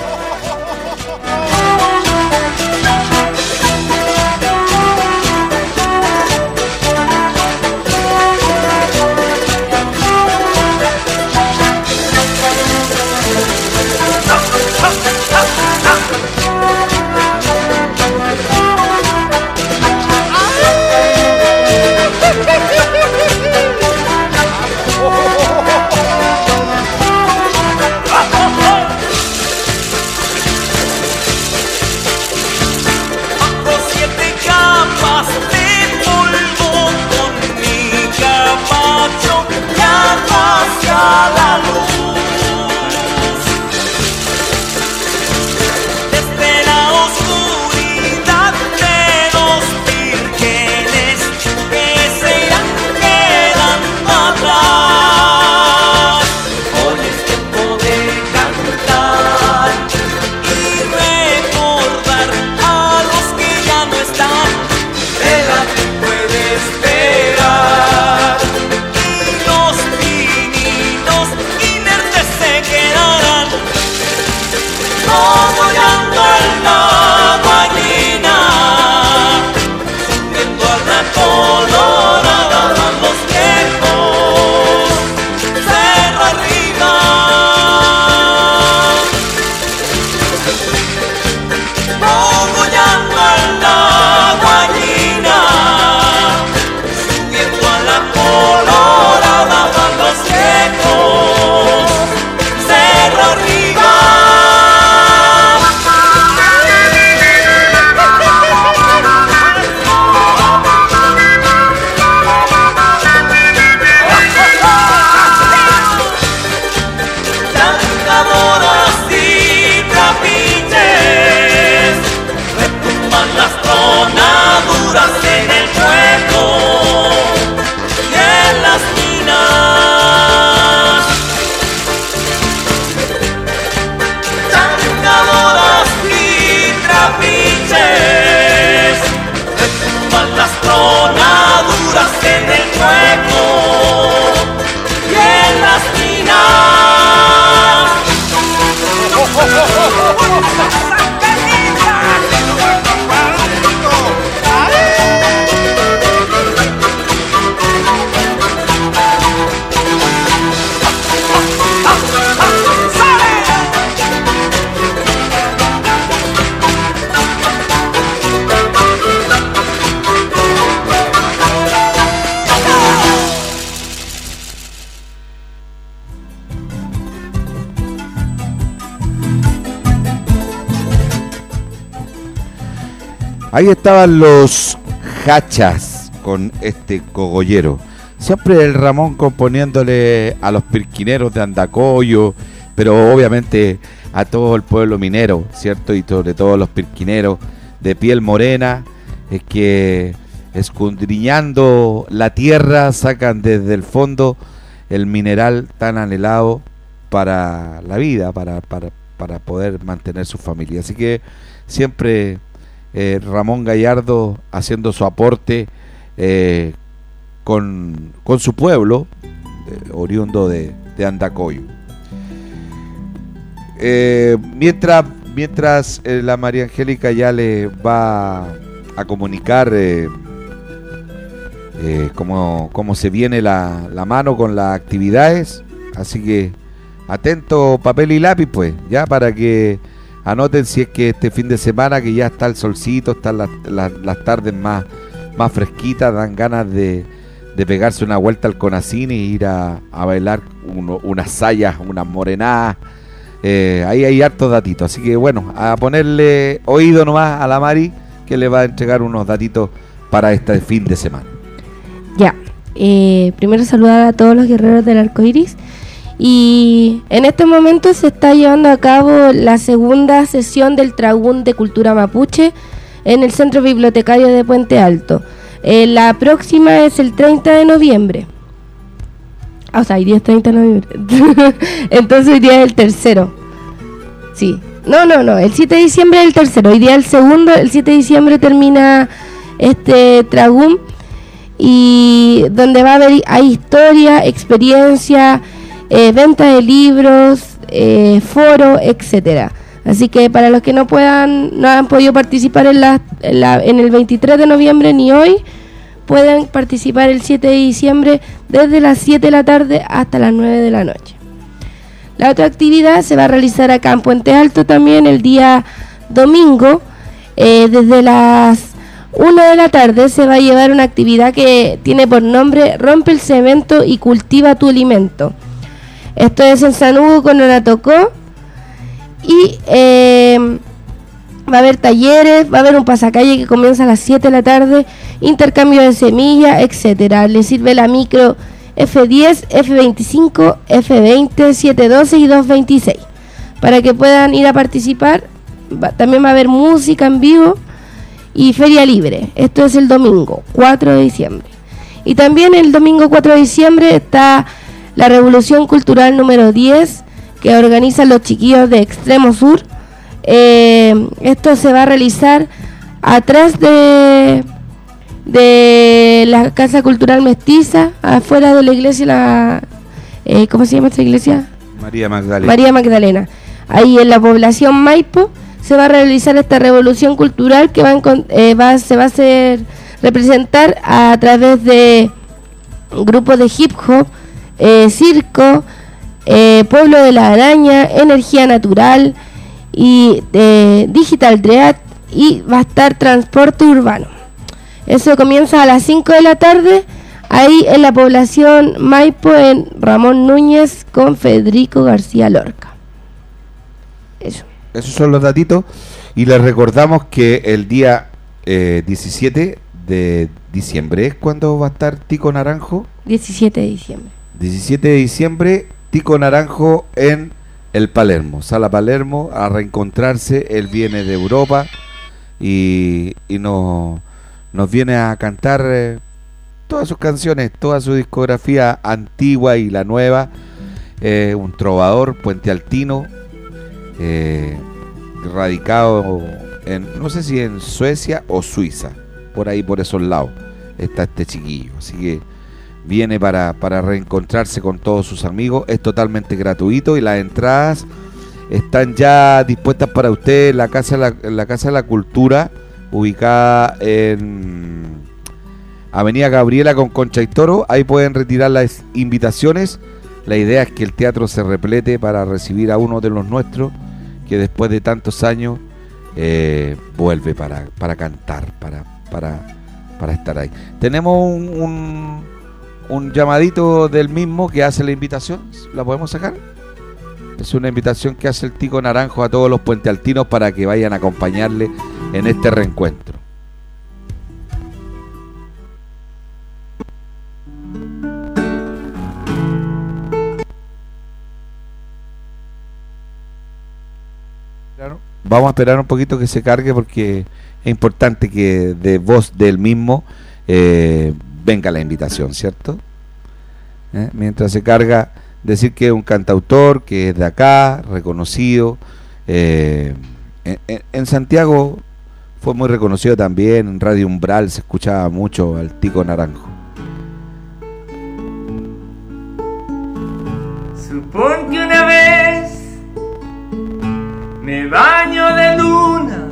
Ahí estaban los Hachas con este Cogollero. Siempre el Ramón componiéndole a los pirquineros de Andacoyo, pero obviamente a todo el pueblo minero, ¿cierto? Y sobre todo los pirquineros de piel morena, es que escudriñando la tierra sacan desde el fondo el mineral tan anhelado para la vida, para, para, para poder mantener su familia. Así que siempre eh, Ramón Gallardo haciendo su aporte eh, con, con su pueblo, eh, oriundo de, de Andacoyo. Eh, mientras mientras eh, la María Angélica ya le va a comunicar eh, eh, cómo, cómo se viene la, la mano con las actividades, así que atento papel y lápiz pues, ya para que anoten si es que este fin de semana que ya está el solcito, están las, las, las tardes más, más fresquitas, dan ganas de, de pegarse una vuelta al Conacine e ir a, a bailar uno, unas sayas, unas morenadas. Eh, ahí hay hartos datitos, así que bueno, a ponerle oído nomás a la Mari, que le va a entregar unos datitos para este fin de semana. Ya, eh, primero saludar a todos los guerreros del arco iris. Y en este momento se está llevando a cabo la segunda sesión del Tragún de Cultura Mapuche en el Centro Bibliotecario de Puente Alto. Eh, la próxima es el treinta de noviembre. o sea, hoy día es treinta de noviembre. Entonces hoy día es el tercero. Sí. No, no, no, el siete de diciembre es el tercero. Hoy día el segundo, el siete de diciembre termina este Tragún. Y donde va a haber hay historia, experiencia, eh, venta de libros, eh, foro, etcétera. Así que para los que no puedan, no han podido participar en, la, en, la, en el veintitrés de noviembre ni hoy, pueden participar el siete de diciembre desde las siete de la tarde hasta las nueve de la noche. La otra actividad se va a realizar acá en Puente Alto también el día domingo, eh, desde las una de la tarde se va a llevar una actividad que tiene por nombre Rompe el cemento y cultiva tu alimento. Esto es en San Hugo con Onatocó y eh, va a haber talleres, va a haber un pasacalle que comienza a las siete de la tarde, intercambio de semillas, etcétera. Le sirve la micro F diez, F veinticinco, F veinte, setecientos doce y doscientos veintiséis para que puedan ir a participar. Va, también va a haber música en vivo y feria libre. Esto es el domingo cuatro de diciembre. Y también el domingo cuatro de diciembre está la Revolución Cultural número diez que organizan los chiquillos de Extremo Sur. Eh, esto se va a realizar atrás de de la Casa Cultural Mestiza, afuera de la iglesia, la eh, ¿cómo se llama esta iglesia? María Magdalena. María Magdalena. Ahí en la población Maipo se va a realizar esta revolución cultural que va, en, eh, va se va a hacer representar a través de grupos de hip hop, eh, circo, eh, Pueblo de la Araña, Energía Natural y eh, Digital Dread, y va a estar transporte urbano. Eso comienza a las cinco de la tarde, ahí en la población Maipo, en Ramón Núñez con Federico García Lorca. Eso. Esos son los datitos. Y les recordamos que el día eh, diecisiete de diciembre es cuando va a estar Tico Naranjo. diecisiete de diciembre. diecisiete de diciembre, Tico Naranjo en el Palermo, Sala Palermo, a reencontrarse. Él viene de Europa y, y nos, nos viene a cantar eh, todas sus canciones, toda su discografía antigua y la nueva. Eh, un trovador puentealtino, eh, radicado en, no sé si en Suecia o Suiza, por ahí por esos lados está este chiquillo, así que viene para, para reencontrarse con todos sus amigos. Es totalmente gratuito y las entradas están ya dispuestas para usted en la Casa de la, la, Casa de la Cultura, ubicada en Avenida Gabriela con Concha y Toro. Ahí pueden retirar las invitaciones. La idea es que el teatro se replete para recibir a uno de los nuestros que después de tantos años eh, vuelve para, para cantar, para, para, para estar ahí. Tenemos un, un, un llamadito del mismo que hace la invitación. ¿La podemos sacar? Es una invitación que hace el Tico Naranjo a todos los puentealtinos para que vayan a acompañarle en este reencuentro. Vamos a esperar un poquito que se cargue porque es importante que de voz del mismo eh, venga la invitación, ¿cierto? ¿Eh? Mientras se carga, decir que es un cantautor que es de acá, reconocido. Eh, en, en Santiago fue muy reconocido también, en Radio Umbral se escuchaba mucho al Tico Naranjo. Supón que una vez me baño de luna,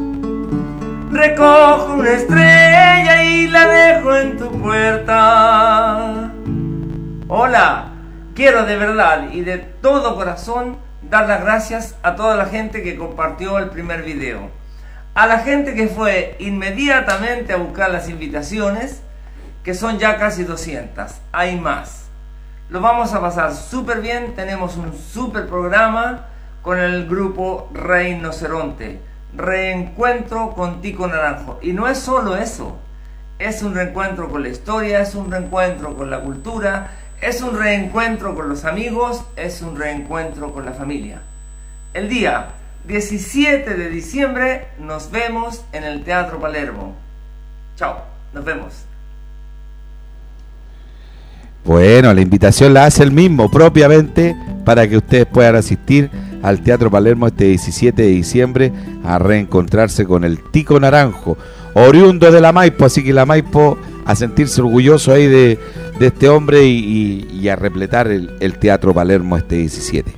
recojo una estrella y la dejo en tu puerta. Hola, quiero de verdad y de todo corazón dar las gracias a toda la gente que compartió el primer video, a la gente que fue inmediatamente a buscar las invitaciones, que son ya casi doscientas, hay más. Lo vamos a pasar súper bien, tenemos un súper programa con el grupo Rinoceronte, reencuentro con Tico Naranjo. Y no es solo eso, es un reencuentro con la historia, es un reencuentro con la cultura, es un reencuentro con los amigos, es un reencuentro con la familia. El día diecisiete de diciembre nos vemos en el Teatro Palermo. Chao, nos vemos. Bueno, la invitación la hace el mismo propiamente para que ustedes puedan asistir al Teatro Palermo este diecisiete de diciembre a reencontrarse con el Tico Naranjo, oriundo de la Maipo, así que la Maipo a sentirse orgulloso ahí de, de este hombre y, y, y a repletar el, el Teatro Palermo este diecisiete.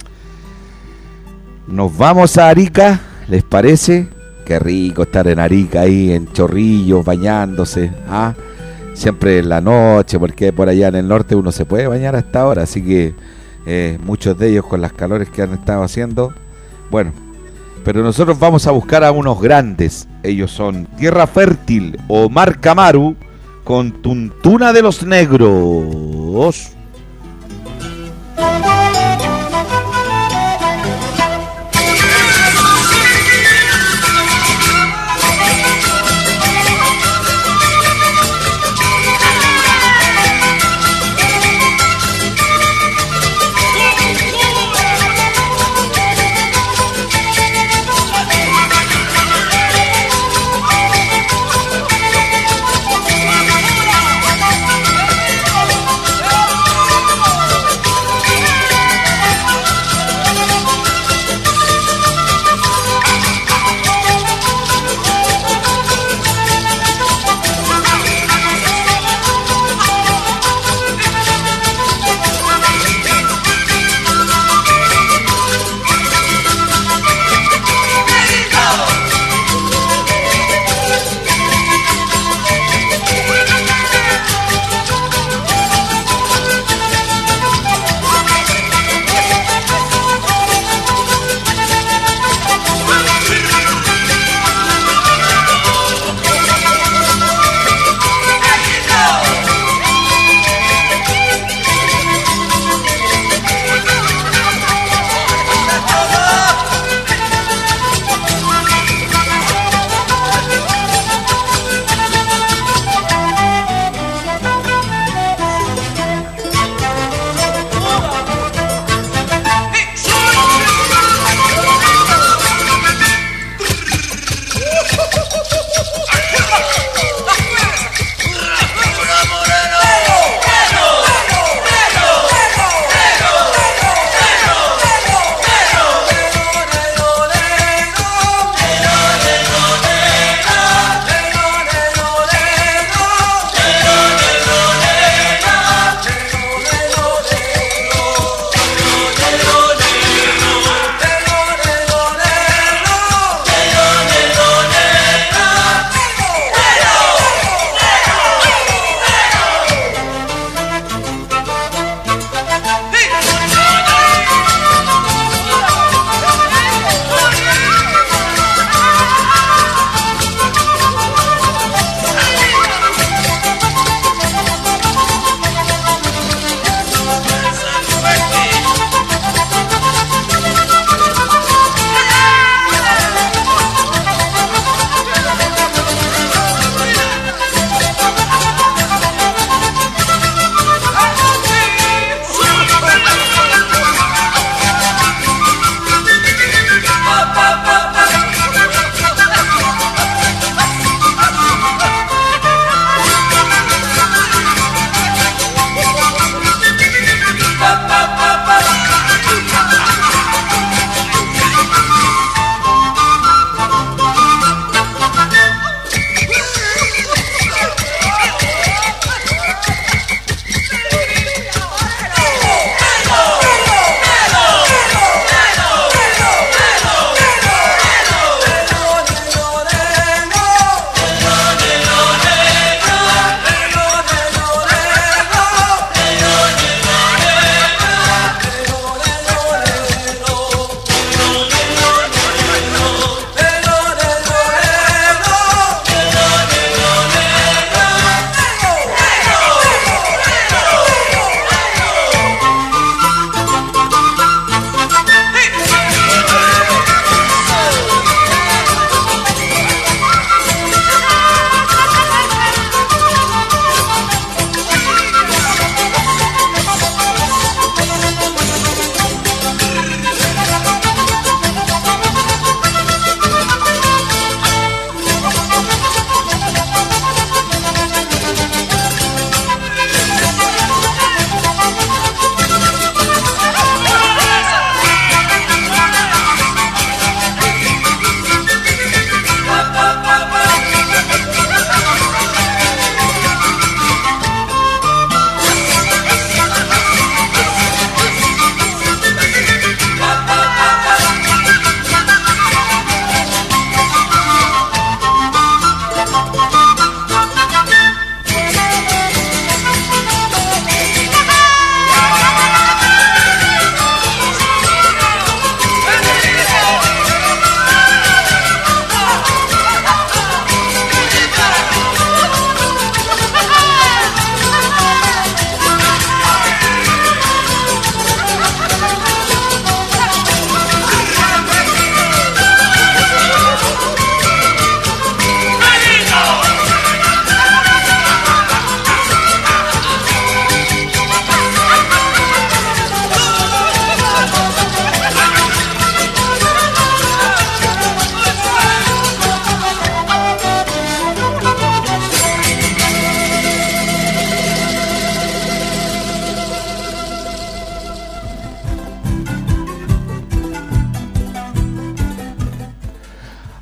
Nos vamos a Arica, ¿les parece? Qué rico estar en Arica ahí, en Chorrillos, bañándose, ¿ah? Siempre en la noche, porque por allá en el norte uno se puede bañar hasta ahora, así que eh, muchos de ellos con las calores que han estado haciendo, bueno, pero nosotros vamos a buscar a unos grandes. Ellos son Tierra Fértil, Omar Camaru, con Tuntuna de los Negros. Thank you.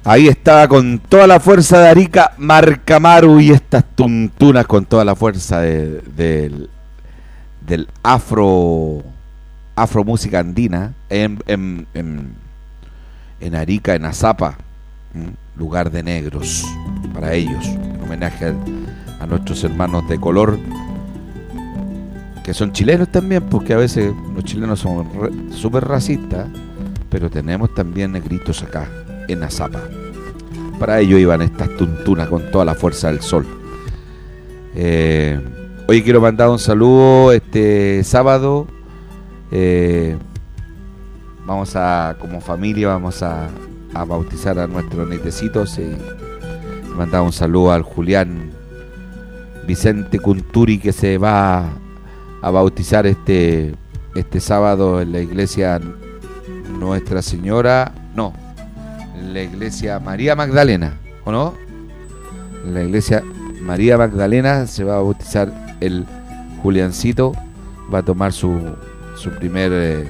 Ahí estaba con toda la fuerza de Arica, Marcamaru y estas tuntunas con toda la fuerza de, de, del afro, afro música andina en, en, en, en Arica, en Azapa, lugar de negros para ellos, en homenaje a, a nuestros hermanos de color, que son chilenos también, porque a veces los chilenos son súper racistas, pero tenemos también negritos acá en Azapa. Para ello iban estas tuntunas con toda la fuerza del sol. Eh, hoy quiero mandar un saludo este sábado. Eh, vamos a, como familia, vamos a, a bautizar a nuestros nietecitos. Y mandar un saludo al Julián Vicente Cunturi, que se va a bautizar este, este sábado en la iglesia Nuestra Señora, no, en la iglesia María Magdalena, ¿o no? En la iglesia María Magdalena se va a bautizar el Juliancito, va a tomar su, su primer, eh,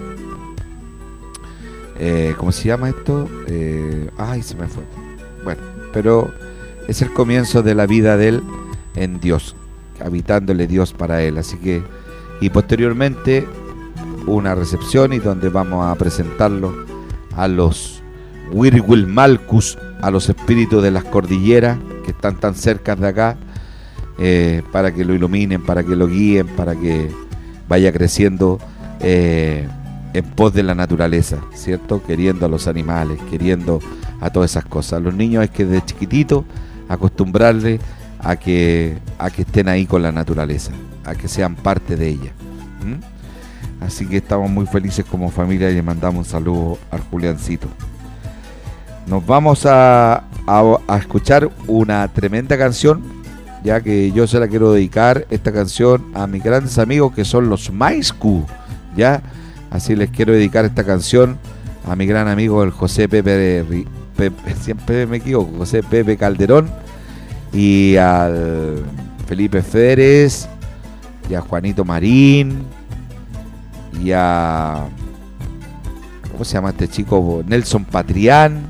eh, ¿cómo se llama esto? Eh, ay, se me fue. Bueno, pero es el comienzo de la vida de él en Dios, habitándole Dios para él, así que, y posteriormente una recepción y donde vamos a presentarlo a los Wirwil Malkus, a los espíritus de las cordilleras que están tan cerca de acá, eh, para que lo iluminen, para que lo guíen, para que vaya creciendo eh, en pos de la naturaleza, ¿cierto? Queriendo a los animales, queriendo a todas esas cosas. Los niños hay que desde chiquitito acostumbrarles a que, a que estén ahí con la naturaleza, a que sean parte de ella. ¿Mm? Así que estamos muy felices como familia y le mandamos un saludo al Juliancito. Nos vamos a, a, a escuchar una tremenda canción, ya que yo se la quiero dedicar esta canción a mis grandes amigos que son los Maiscu, ya, así les quiero dedicar esta canción a mi gran amigo el José Pepe, Pepe siempre me equivoco, José Pepe Calderón, y al Felipe Férez, y a Juanito Marín, y a, ¿cómo se llama este chico? Nelson Patrián,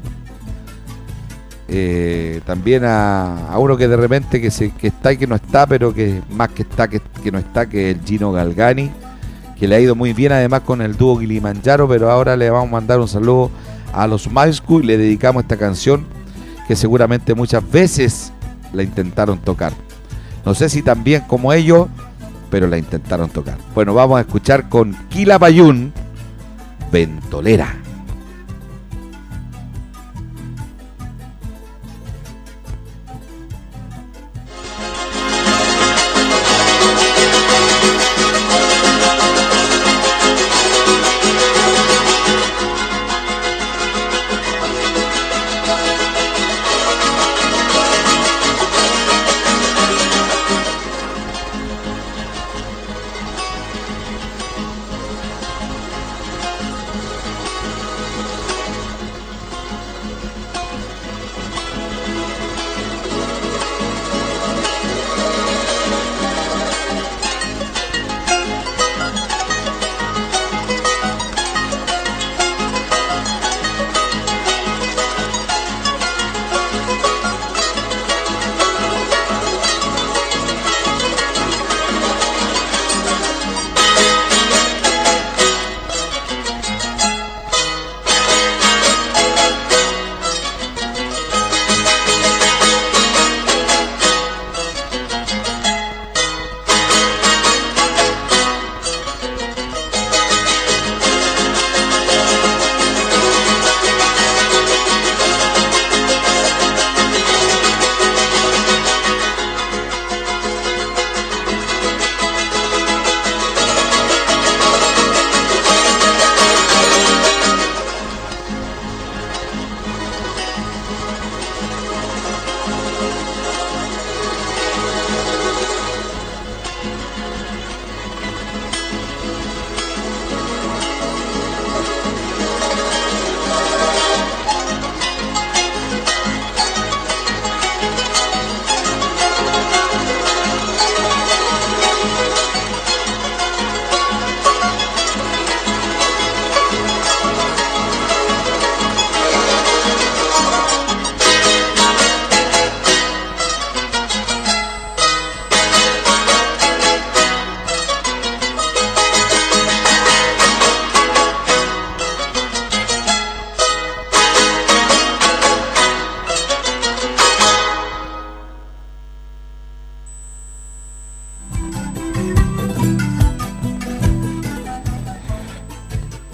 eh, también a, a uno que de repente que, se, que está y que no está, pero que más que está que, que no está, que es el Gino Galgani, que le ha ido muy bien además con el dúo Kilimanjaro, pero ahora le vamos a mandar un saludo a los Maiscu y le dedicamos esta canción que seguramente muchas veces la intentaron tocar. No sé si tan bien como ellos, pero la intentaron tocar. Bueno, vamos a escuchar con Quilapayún, Ventolera.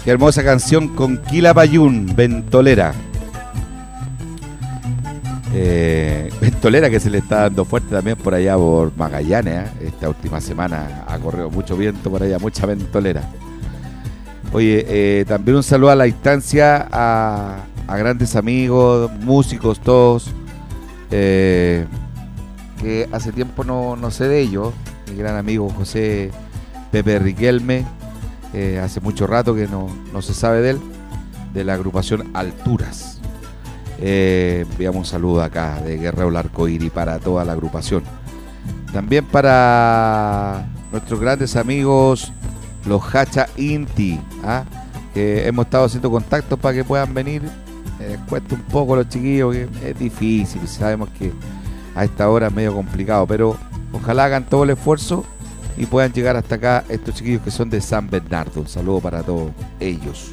Qué hermosa canción con Quilapayún, Ventolera. Eh, Ventolera que se le está dando fuerte también por allá por Magallanes, ¿eh? Esta última semana ha corrido mucho viento por allá, mucha ventolera. Oye, eh, también un saludo a la distancia a, a grandes amigos, músicos todos, eh, que hace tiempo no, no sé de ellos. Mi gran amigo José Pepe Riquelme, eh, hace mucho rato que no, no se sabe de él, de la agrupación Alturas. Eh, enviamos un saludo acá de Guerrero Larcoiri para toda la agrupación. También para nuestros grandes amigos los Hacha Inti, ¿ah? que hemos estado haciendo contactos para que puedan venir. Eh, cuesta un poco los chiquillos, que es difícil, sabemos que a esta hora es medio complicado, pero ojalá hagan todo el esfuerzo y puedan llegar hasta acá estos chiquillos que son de San Bernardo. Un saludo para todos ellos.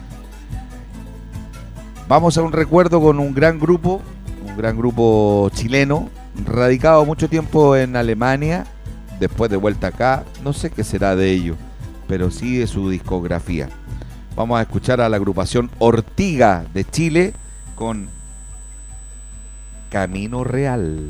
Vamos a un recuerdo con un gran grupo, un gran grupo chileno, radicado mucho tiempo en Alemania, después de vuelta acá, no sé qué será de ellos, pero sí de su discografía. Vamos a escuchar a la agrupación Ortiga de Chile con Camino Real.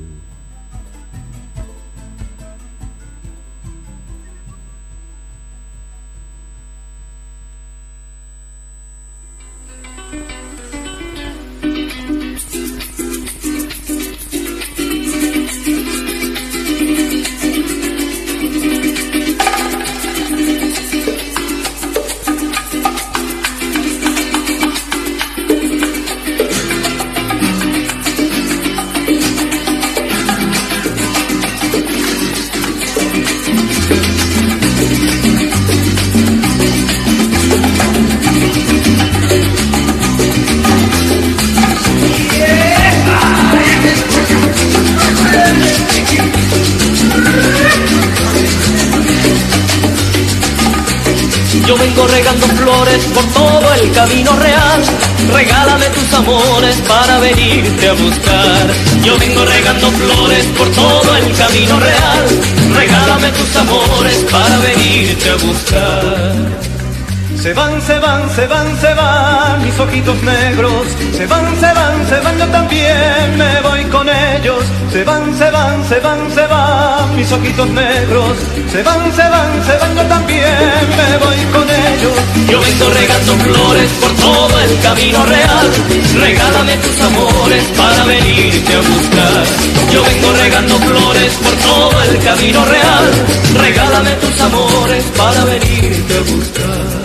Yo vengo regando flores por todo el camino real. Regálame tus amores para venirte a buscar. Yo vengo regando flores por todo el camino real. Regálame tus amores para venirte a buscar. Se van, se van, se van, se van mis ojitos negros. Se van, se van, se van, yo también me voy con ellos. Se van, se van, se van, se van mis ojitos negros. Se van, se van, se van, yo también me voy con ellos. Yo vengo regando flores por todo el camino real. Regálame tus amores para venirte a buscar. Yo vengo regando flores por todo el camino real. Regálame tus amores para venirte a buscar.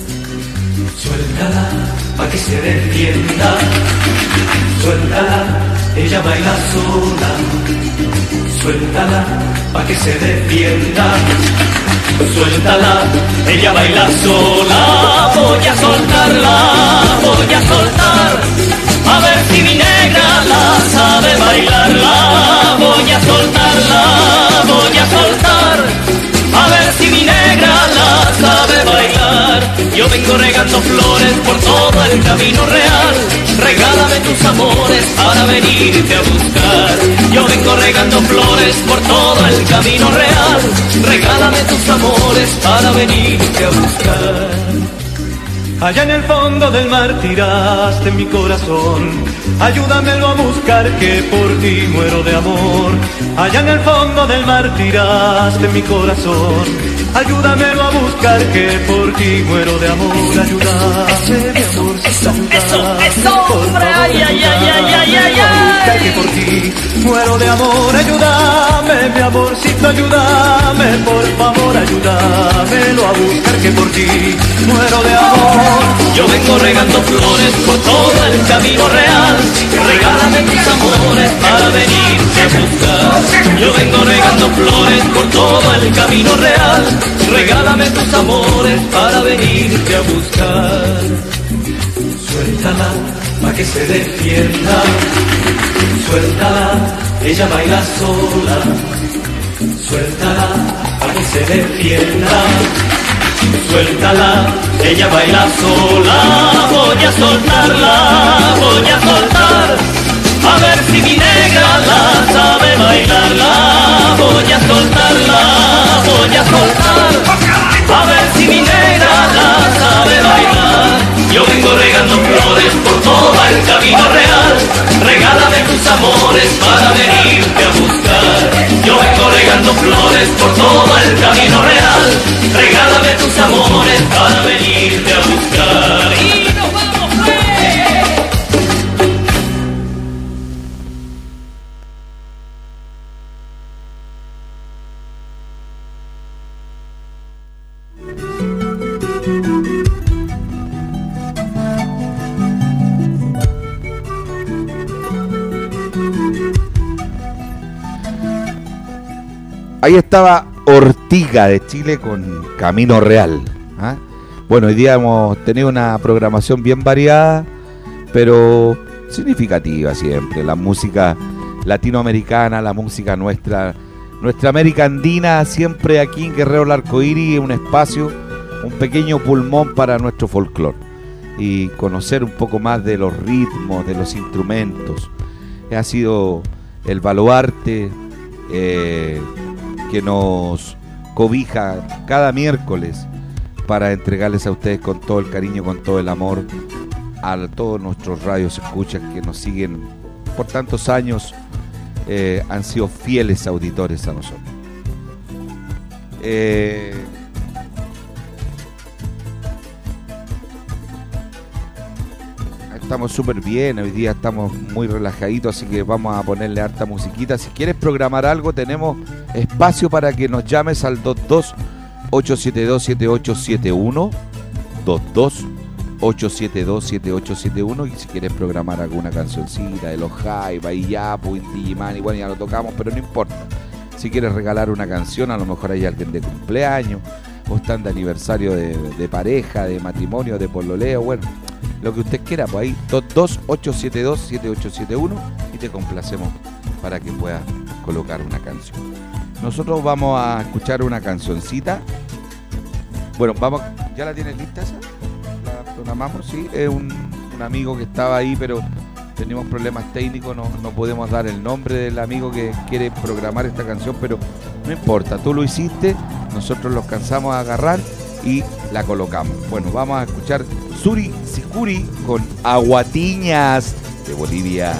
Suéltala pa' que se defienda, suéltala, ella baila sola. Suéltala pa' que se defienda, suéltala, ella baila sola. Voy a soltarla, voy a soltar, a ver si mi negra la sabe bailarla. Voy a soltarla, voy a soltar, a ver si mi negra la sabe bailar. Yo vengo regando flores por todo el camino real. Regálame tus amores para venirte a buscar. Yo vengo regando flores por todo el camino real. Regálame tus amores para venirte a buscar. Allá en el fondo del mar tiraste mi corazón. Ayúdamelo a buscar que por ti muero de amor. Allá en el fondo del mar tiraste mi corazón. Ayúdamelo a buscar que por ti muero de amor. Ayúdame, mi amor, eso, ayúdame, eso, eso, por favor, ay, ay, ay, ay, ay, ay, buscar que por ti muero de amor. Ayúdame, mi amorcito, ayúdame, por favor, ayúdamelo a buscar que por ti muero de amor. Yo vengo regando flores por todo el camino real. Regálame tus amores para venirte a buscar. Yo vengo regando flores por todo el camino real. Regálame tus amores para venirte a buscar. suéltala pa' que se defienda, suéltala, ella baila sola. Suéltala pa' que se defienda, suéltala, ella baila sola. Voy a soltarla, voy a soltar, a ver si mi negra la sabe bailarla. Voy a soltarla, voy a soltar, a ver si mi negra la sabe bailar. regando flores por todo el camino real. Regálame tus amores para venirte a buscar. Yo vengo regando flores por todo el camino real. Regálame tus amores para venirte a buscar. Y nos vamos pues. Ahí estaba Ortiga de Chile con Camino Real. ¿Ah? Bueno, hoy día hemos tenido una programación bien variada, pero significativa siempre. La música latinoamericana, la música nuestra, nuestra América Andina, siempre aquí en Guerrero del Arcoíris, un espacio, un pequeño pulmón para nuestro folclore. Y conocer un poco más de los ritmos, de los instrumentos. Ha sido el baluarte eh, que nos cobija cada miércoles para entregarles a ustedes con todo el cariño, con todo el amor, a todos nuestros radios escuchas que nos siguen por tantos años, eh, han sido fieles auditores a nosotros. Eh, estamos súper bien, hoy día estamos muy relajaditos, así que vamos a ponerle harta musiquita. Si quieres programar algo, tenemos espacio para que nos llames al dos dos ocho siete dos siete ocho siete uno, dos dos ocho siete dos siete ocho siete uno, y si quieres programar alguna cancioncita de los Jaiba y Yapo, Inti Gimani, bueno, ya lo tocamos, pero no importa. Si quieres regalar una canción, a lo mejor hay alguien de cumpleaños, o están de aniversario de, de pareja, de matrimonio, de pololeo, bueno, lo que usted quiera, pues ahí dos dos ocho siete dos siete ocho siete uno y te complacemos para que puedas colocar una canción. Nosotros vamos a escuchar una cancioncita. Bueno, vamos, ¿ya la tienes lista esa? ¿La programamos? Sí, es un, un amigo que estaba ahí, pero tenemos problemas técnicos, no, no podemos dar el nombre del amigo que quiere programar esta canción, pero no importa, tú lo hiciste, nosotros lo alcanzamos a agarrar y la colocamos. Bueno, vamos a escuchar Suri Sicuri con Aguatiñas de Bolivia.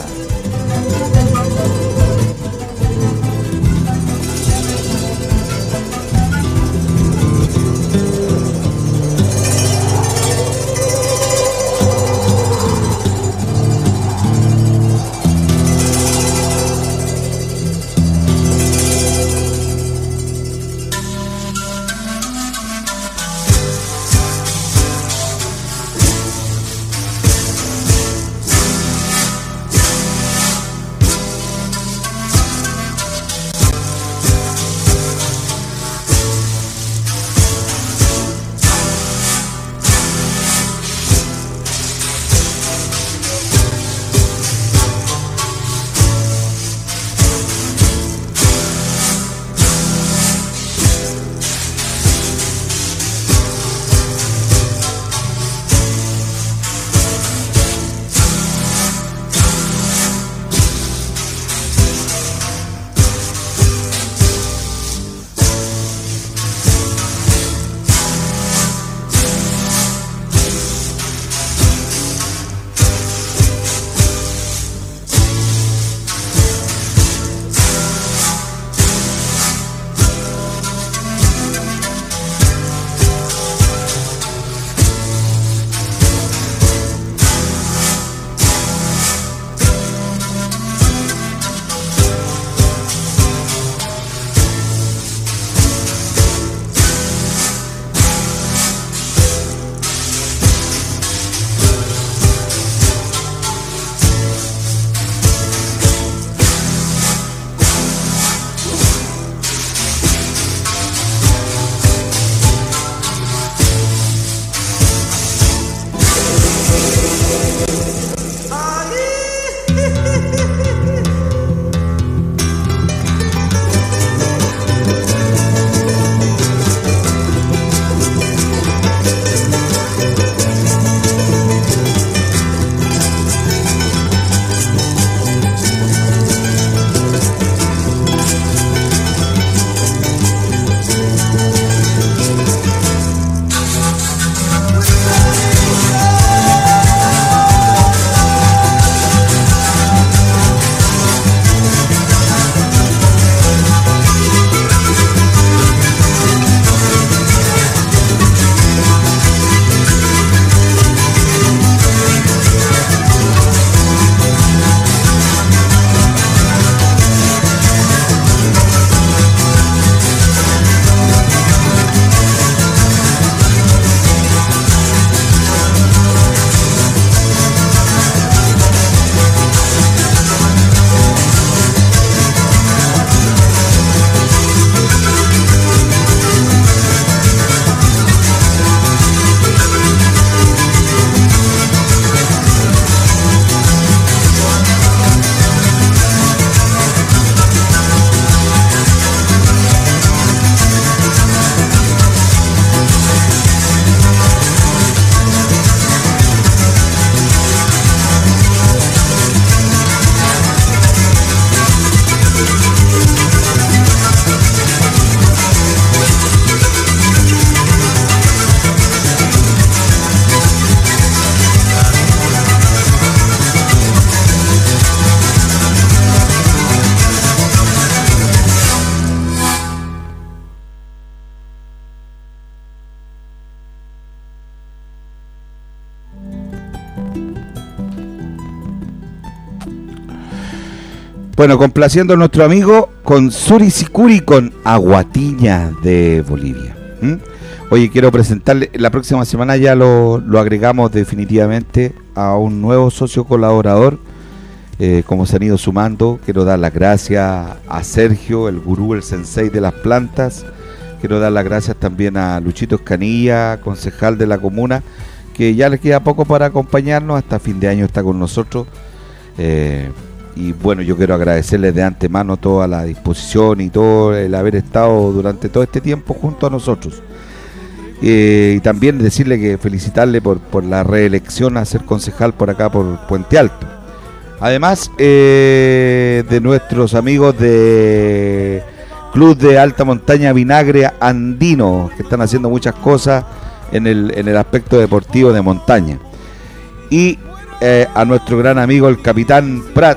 Bueno, complaciendo a nuestro amigo con Suricicuri con Aguatiña de Bolivia. ¿Mm? Oye, quiero presentarle, la próxima semana ya lo, lo agregamos definitivamente a un nuevo socio colaborador, eh, como se han ido sumando. Quiero dar las gracias a Sergio, el gurú, el sensei de las plantas. Quiero dar las gracias también a Luchito Escanilla, concejal de la comuna, que ya le queda poco para acompañarnos, hasta fin de año está con nosotros. Eh, y bueno, yo quiero agradecerles de antemano toda la disposición y todo el haber estado durante todo este tiempo junto a nosotros. Eh, y también decirle que felicitarle por, por la reelección a ser concejal por acá por Puente Alto. Además eh, de nuestros amigos de Club de Alta Montaña Vinagre Andino, que están haciendo muchas cosas en el, en el aspecto deportivo de montaña. Y eh, a nuestro gran amigo el Capitán Prat,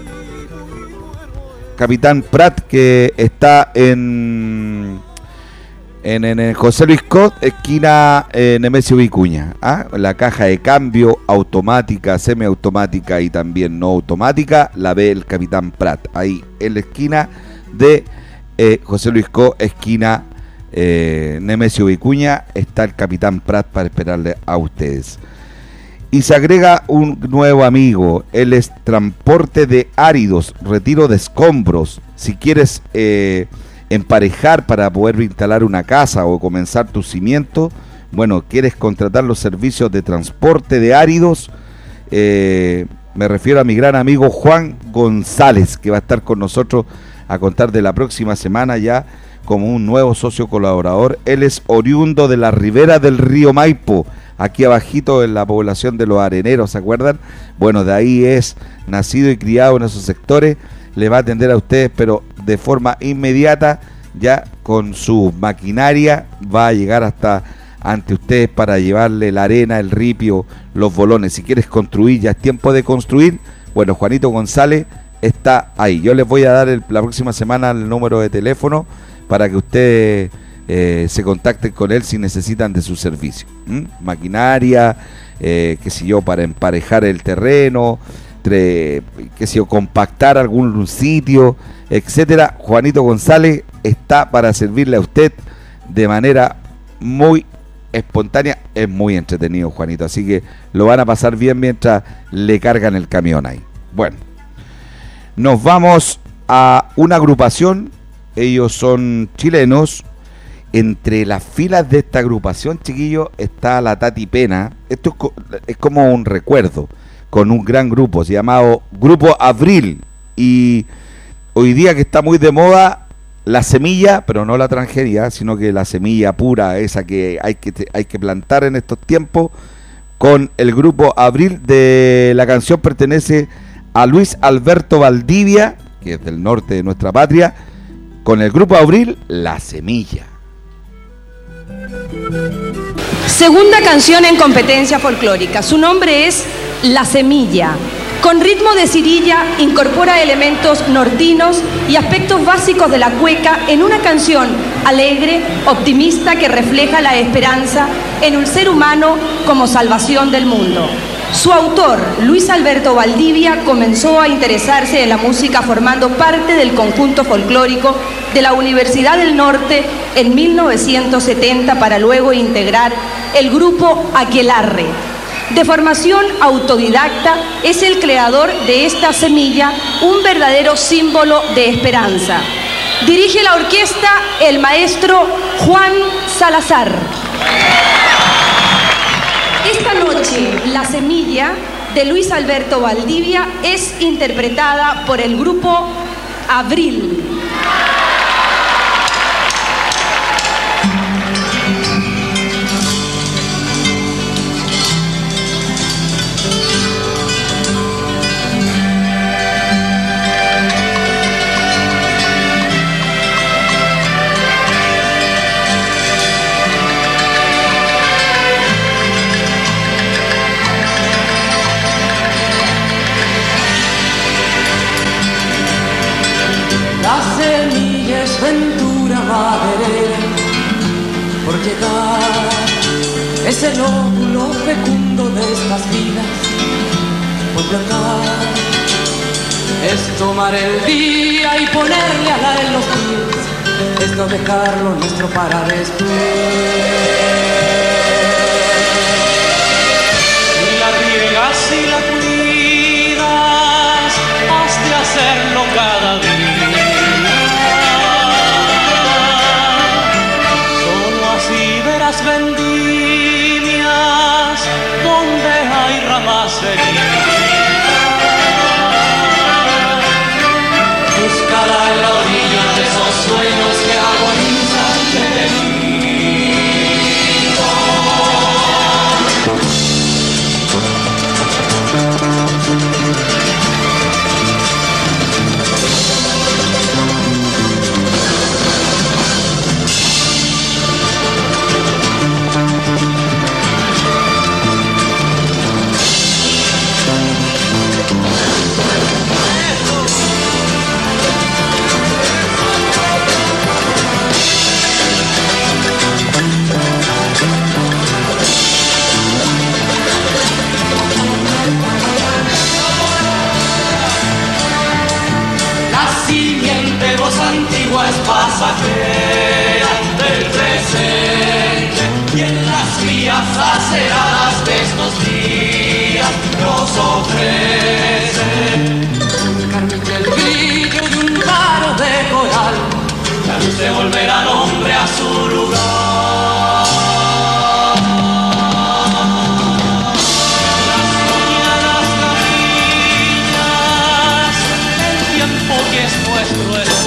Capitán Prat, que está en en, en, en José Luis Cot, esquina eh, Nemesio Vicuña, ¿ah? La caja de cambio automática, semiautomática y también no automática la ve el Capitán Prat, ahí en la esquina de eh, José Luis Cot, esquina eh, Nemesio Vicuña, está el Capitán Prat para esperarle a ustedes. Y se agrega un nuevo amigo, él es transporte de áridos, retiro de escombros. Si quieres eh, emparejar para poder instalar una casa o comenzar tu cimiento, bueno, quieres contratar los servicios de transporte de áridos, eh, me refiero a mi gran amigo Juan González, que va a estar con nosotros a contar de la próxima semana ya como un nuevo socio colaborador. Él es oriundo de la ribera del río Maipo, aquí abajito en la población de Los Areneros, ¿se acuerdan? Bueno, de ahí es nacido y criado en esos sectores, le va a atender a ustedes, pero de forma inmediata, ya con su maquinaria, va a llegar hasta ante ustedes para llevarle la arena, el ripio, los bolones. Si quieres construir, ya es tiempo de construir, bueno, Juanito González está ahí. Yo les voy a dar el, la próxima semana el número de teléfono para que ustedes Eh, se contacten con él si necesitan de su servicio. ¿Mm? Maquinaria, eh, qué sé yo, para emparejar el terreno, tre, qué sé yo, compactar algún sitio, etcétera. Juanito González está para servirle a usted de manera muy espontánea. Es muy entretenido, Juanito, así que lo van a pasar bien mientras le cargan el camión ahí. Bueno, nos vamos a una agrupación, ellos son chilenos. Entre las filas de esta agrupación, chiquillos, está la Tati Pena. Esto es, co es como un recuerdo con un gran grupo, se llamado Grupo Abril. Y hoy día que está muy de moda la semilla, pero no la transgenia, sino que la semilla pura, esa que hay que, hay que plantar en estos tiempos, con el Grupo Abril. De la canción pertenece a Luis Alberto Valdivia, que es del norte de nuestra patria, con el Grupo Abril, La Semilla. Segunda canción en competencia folclórica. Su nombre es La Semilla. Con ritmo de cirilla incorpora elementos nortinos y aspectos básicos de la cueca en una canción alegre, optimista, que refleja la esperanza en un ser humano como salvación del mundo. Su autor, Luis Alberto Valdivia, comenzó a interesarse en la música formando parte del conjunto folclórico de la Universidad del Norte en mil novecientos setenta para luego integrar el grupo Aquelarre. De formación autodidacta, es el creador de esta semilla, un verdadero símbolo de esperanza. Dirige la orquesta el maestro Juan Salazar. Esta noche, La Semilla, de Luis Alberto Valdivia, es interpretada por el Grupo Abril. La tomar el día y ponerle a la en los pies, es no dejarlo nuestro para después. Si la riegas y la cuidas, has de hacerlo cada día. Solo así verás vendimias donde hay ramas heridas. Buscará en la orilla de esos sueños que agonizan de mí. Antigua es pasajera del presente y en las vías aceradas de estos días nos ofrece un carmín del brillo y un faro de coral, la luz de volver al hombre a su lugar. Las soñadas caminas, el tiempo que es nuestro es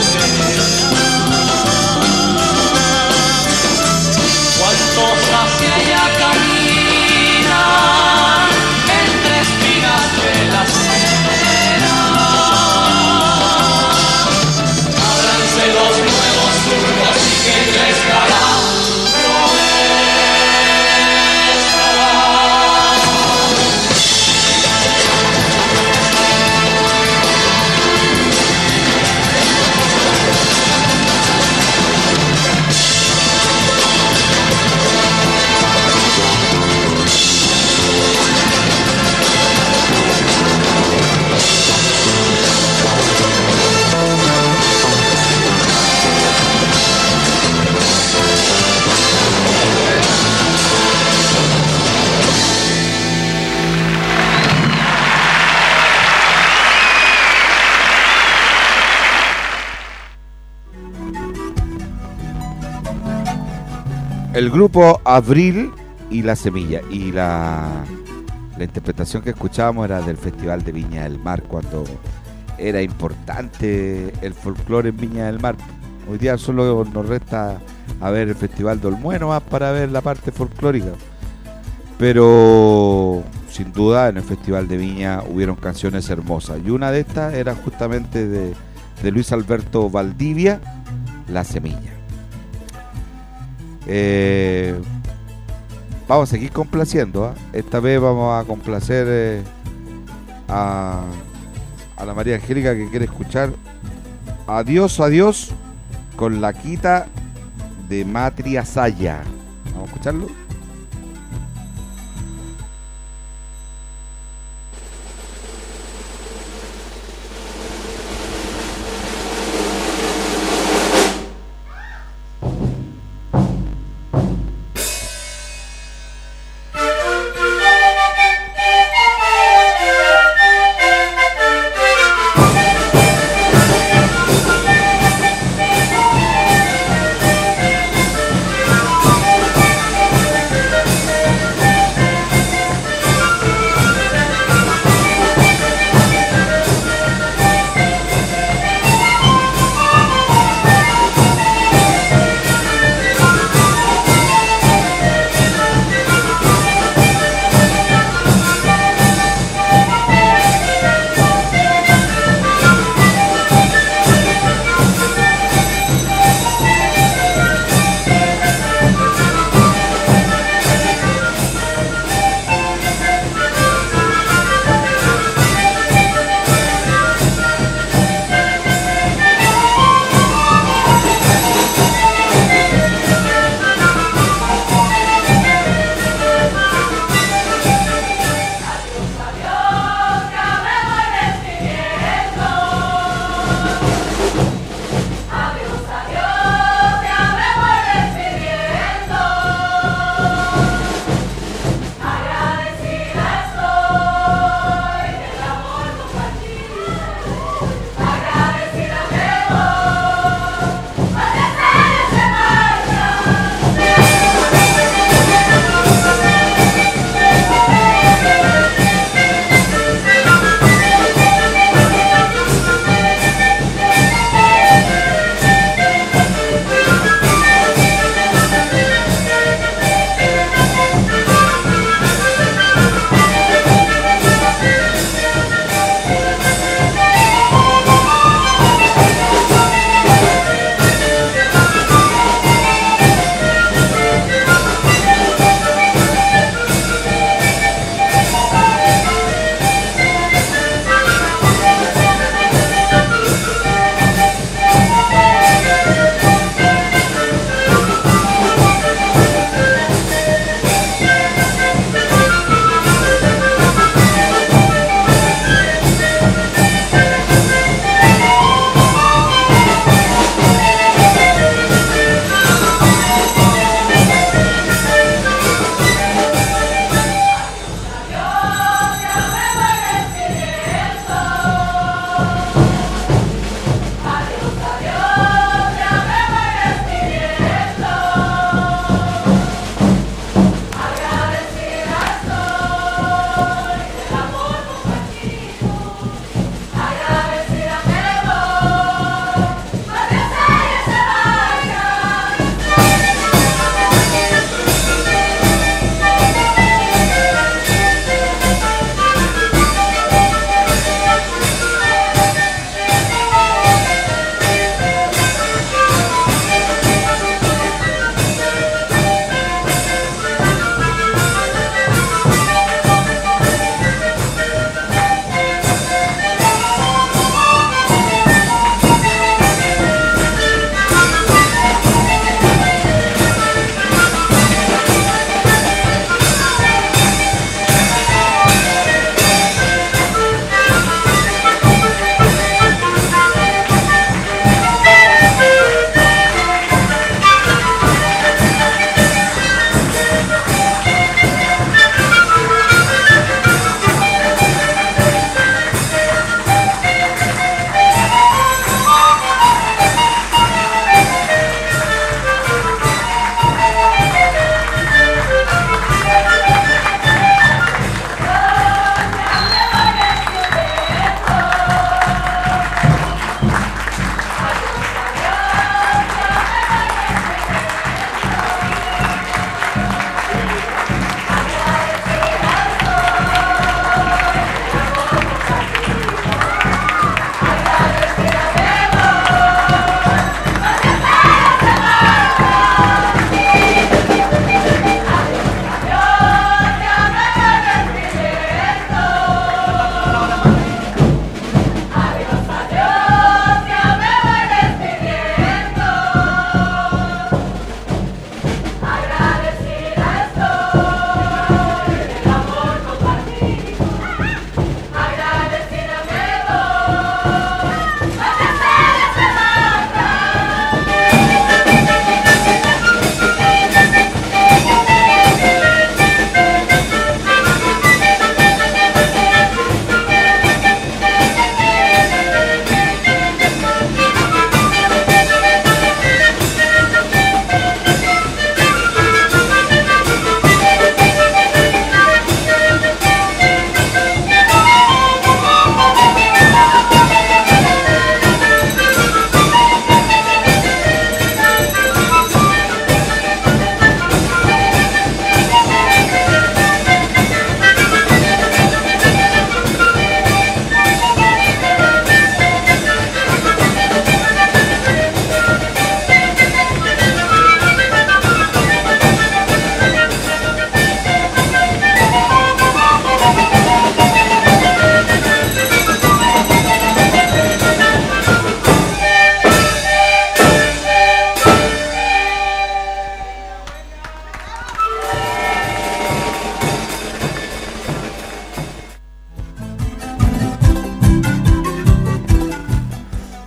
hacia ella camina entre espinas de la acera. Ábranse los nuevos surcos y que crezca El grupo Abril y La Semilla. Y la, la interpretación que escuchábamos era del Festival de Viña del Mar, cuando era importante el folclore en Viña del Mar. Hoy día solo nos resta a ver el Festival de Olmué más para ver la parte folclórica. Pero sin duda en el Festival de Viña hubieron canciones hermosas. Y una de estas era justamente de, de Luis Alberto Valdivia, La Semilla. Eh, vamos a seguir complaciendo, ¿eh? Esta vez vamos a complacer eh, a, a la María Angélica, que quiere escuchar Adiós, Adiós con la quita de Matria Saya. Vamos a escucharlo. Adiós,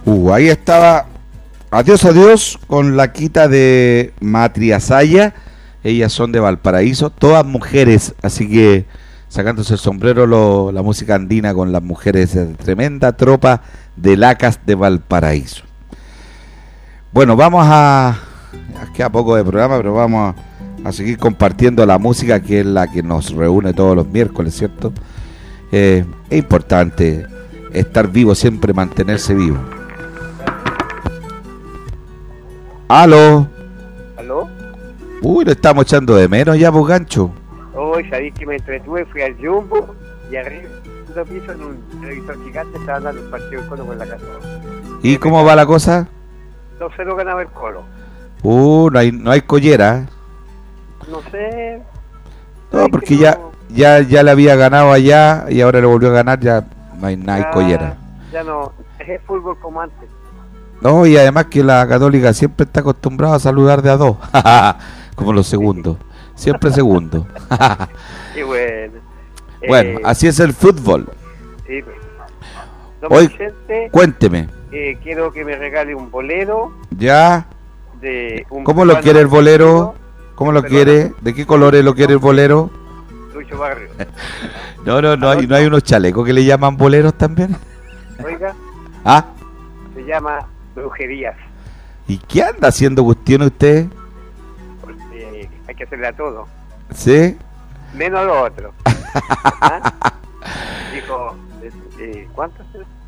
Uh, ahí estaba Adiós, adiós con la quita de Matriasaya. Ellas son de Valparaíso, todas mujeres, así que sacándose el sombrero lo, la música andina con las mujeres, tremenda tropa de lacas de Valparaíso. Bueno, vamos a... queda poco de programa, pero vamos a, a seguir compartiendo la música, que es la que nos reúne todos los miércoles, ¿cierto? Eh, es importante estar vivo, siempre mantenerse vivo. ¿Aló? ¿Aló? Uy, lo estamos echando de menos ya, pues, Gancho. Hoy sabéis que me entretuve, fui al Jumbo y arriba en un piso en un televisor gigante estaban dando un partido de Colo con la casa. ¿Y cómo va la cosa? dos cero ganaba el Colo. Uh, no hay, no hay collera. No sé. No, porque ya, ya, ya le había ganado allá y ahora le volvió a ganar, ya no hay nada, hay collera. Ya no, es el fútbol como antes. No, y además que la Católica siempre está acostumbrada a saludar de a dos, como los segundos, siempre segundo. Y bueno. Bueno, eh, así es el fútbol. Sí, pues. Don Hoy, Vicente, cuénteme. Eh, quiero que me regale un bolero. Ya. De un ¿Cómo lo quiere el bolero? ¿Cómo lo quiere? ¿De qué colores lo quiere el bolero? Lucho Barrio. No, no, no hay, no hay unos chalecos que le llaman boleros también. Oiga. Ah. Se llama Brujerías. ¿Y qué anda haciendo cuestión usted? Porque hay que hacerle a todo. ¿Sí? Menos a lo otro. ¿Ah? Dijo, eh, ¿cuántos?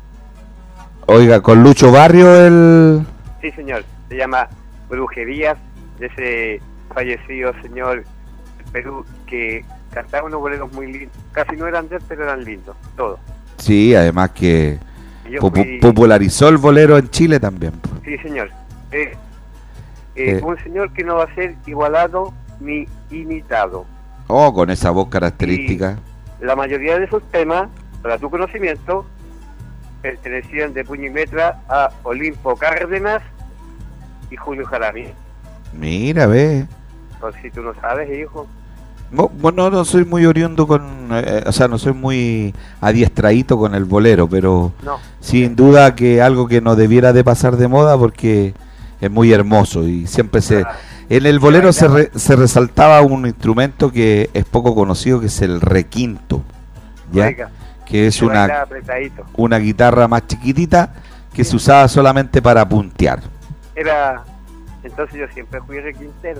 Oiga, con Lucho Barrio el... Sí, señor. Se llama Brujerías, de ese fallecido señor de Perú que cantaba unos boleros muy lindos. Casi no eran de él, pero eran lindos, todos. Sí, además que po fui... popularizó el bolero en Chile también. Sí, señor. Eh, eh, Eh. Un señor que no va a ser igualado ni imitado. Oh, con esa voz característica. La mayoría de sus temas, para tu conocimiento, pertenecían de puño y letra a Olimpo Cárdenas y Julio Jaramillo. Mira, ve. Por si tú no sabes, hijo. No, bueno, no soy muy oriundo con... Eh, o sea, no soy muy adiestradito con el bolero, pero No. sin duda que algo que no debiera de pasar de moda porque es muy hermoso y siempre se... En el bolero se, re, se resaltaba un instrumento que es poco conocido, que es el requinto, ¿ya? Oiga, que es se una, bailaba apretadito. una guitarra más chiquitita que se usaba solamente para puntear. Era... Entonces yo siempre fui requintero.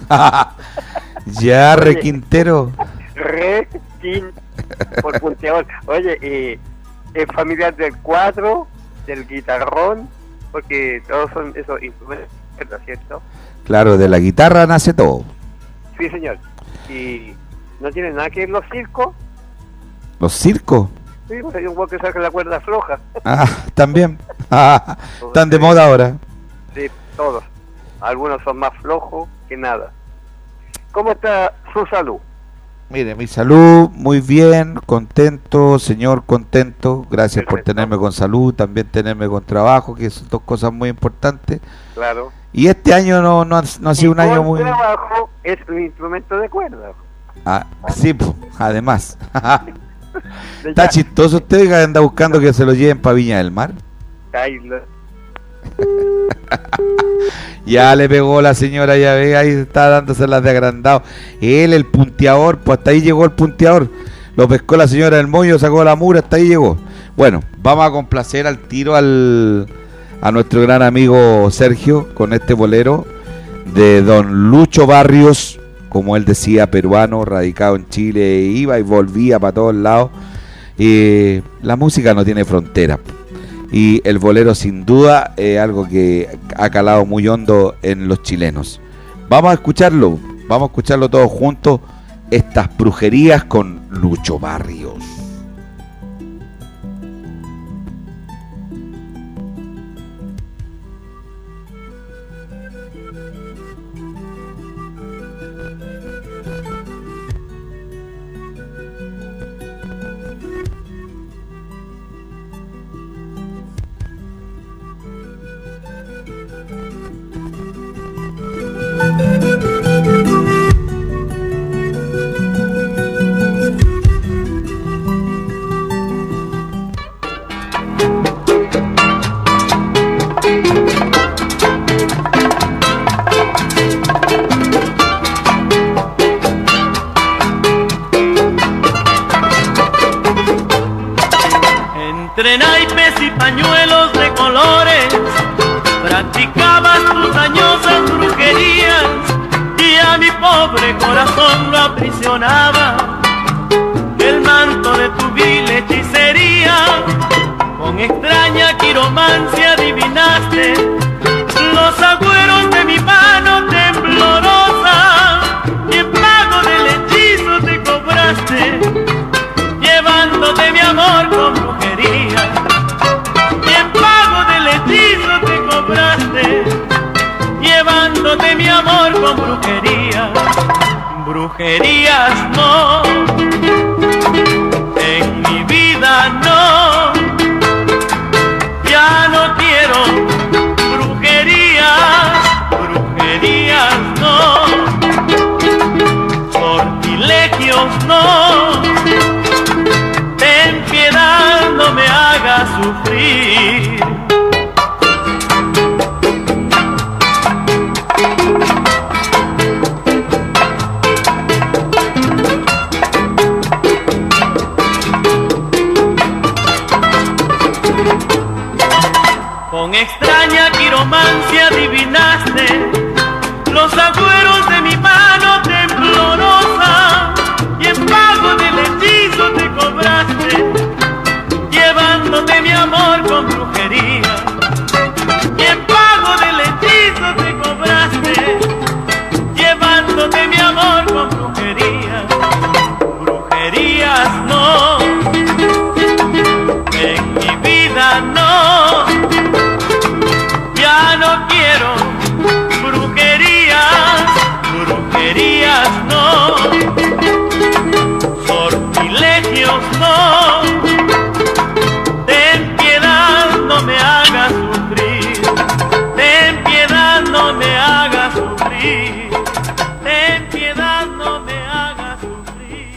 Ya, Oye. requintero. Requin por punteador. Oye, eh, es familiar del cuatro, del guitarrón, porque todos son esos instrumentos, ¿cierto? Claro, de la guitarra nace todo. Sí, señor. Y no tiene nada que ver los circos. ¿Los circos? Sí, pues hay un hueco que saca la cuerda floja. Ah, también. Ah, están de moda ahora. Sí, todos. Algunos son más flojos que nada. ¿Cómo está su salud? Mire, mi salud, muy bien, contento, señor, contento. Gracias por tenerme con salud, también tenerme con trabajo, que son dos cosas muy importantes. Claro. Y este año no, no, ha, no ha sido un año muy... El trabajo es un instrumento de cuerda. Ah, sí, pues, además. Está chistoso usted que anda buscando que se lo lleven para Viña del Mar. Tyler. Ya le pegó la señora, ya ve, ahí está dándose las de agrandado. Él, el punteador, pues hasta ahí llegó el punteador. Lo pescó la señora del Moño, sacó la mura, hasta ahí llegó. Bueno, vamos a complacer al tiro al a nuestro gran amigo Sergio con este bolero de don Lucho Barrios, como él decía, peruano, radicado en Chile, iba y volvía para todos lados. Y la música no tiene frontera. Y el bolero sin duda es algo que ha calado muy hondo en los chilenos. Vamos a escucharlo, vamos a escucharlo todos juntos, estas brujerías con Lucho Barrios. Entre naipes y pañuelos de colores practicabas tus dañosas brujerías y a mi pobre corazón lo aprisionaba el manto de tu vil hechicería. Con extraña quiromancia adivinaste los agüeros de mi mano temblorosa y en pago del hechizo te cobraste, llevándote mi amor con brujería. Y en pago del hechizo te cobraste, llevándote mi amor con brujería. Brujerías no, en mi vida no, ya no quiero brujerías, brujerías no, sortilegios no, ten piedad, no me hagas sufrir. Con extraña quiromancia adivinaste los agüeros de mi mano temblorosa y en pago del hechizo te cobraste, llevándote mi amor con brujería. Y en pago del hechizo te cobraste, llevándote mi amor con brujería. Brujerías no, en mi vida no, ya no quiero brujerías, brujerías no, sortilegios no, ten piedad, no me hagas sufrir, ten piedad, no me hagas sufrir, ten piedad, no me hagas sufrir.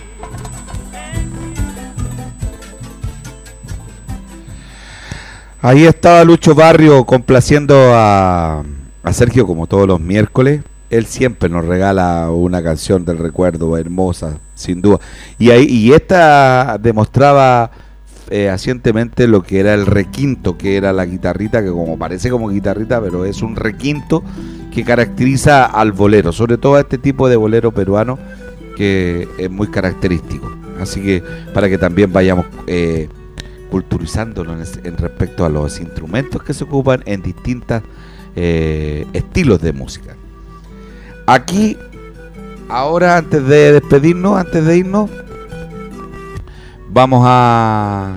Ahí estaba Lucho Barrio complaciendo a, a Sergio como todos los miércoles. Él siempre nos regala una canción del recuerdo hermosa, sin duda. Y ahí y esta demostraba fehacientemente lo que era el requinto, que era la guitarrita, que como parece como guitarrita, pero es un requinto que caracteriza al bolero, sobre todo a este tipo de bolero peruano que es muy característico. Así que para que también vayamos eh, culturizándonos en, en respecto a los instrumentos que se ocupan en distintos eh, estilos de música. Aquí, ahora antes de despedirnos, antes de irnos, vamos a...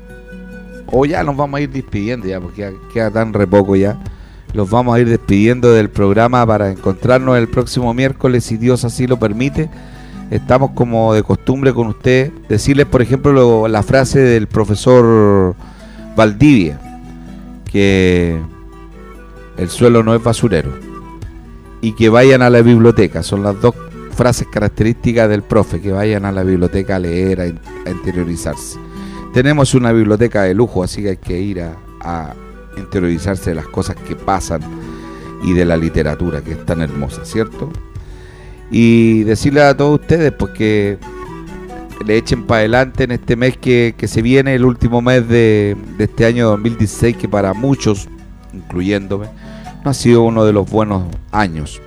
o ya nos vamos a ir despidiendo ya, porque ya queda tan re poco ya. Los vamos a ir despidiendo del programa para encontrarnos el próximo miércoles, si Dios así lo permite. Estamos como de costumbre con ustedes, decirles por ejemplo lo, la frase del profesor Valdivia, que el suelo no es basurero, y que vayan a la biblioteca. Son las dos frases características del profe, que vayan a la biblioteca a leer, a, a interiorizarse. Tenemos una biblioteca de lujo, así que hay que ir a, a interiorizarse de las cosas que pasan y de la literatura, que es tan hermosa, ¿cierto? Y decirle a todos ustedes pues que le echen para adelante en este mes que, que se viene, el último mes de, de este año dos mil dieciséis, que para muchos, incluyéndome, no ha sido uno de los buenos años.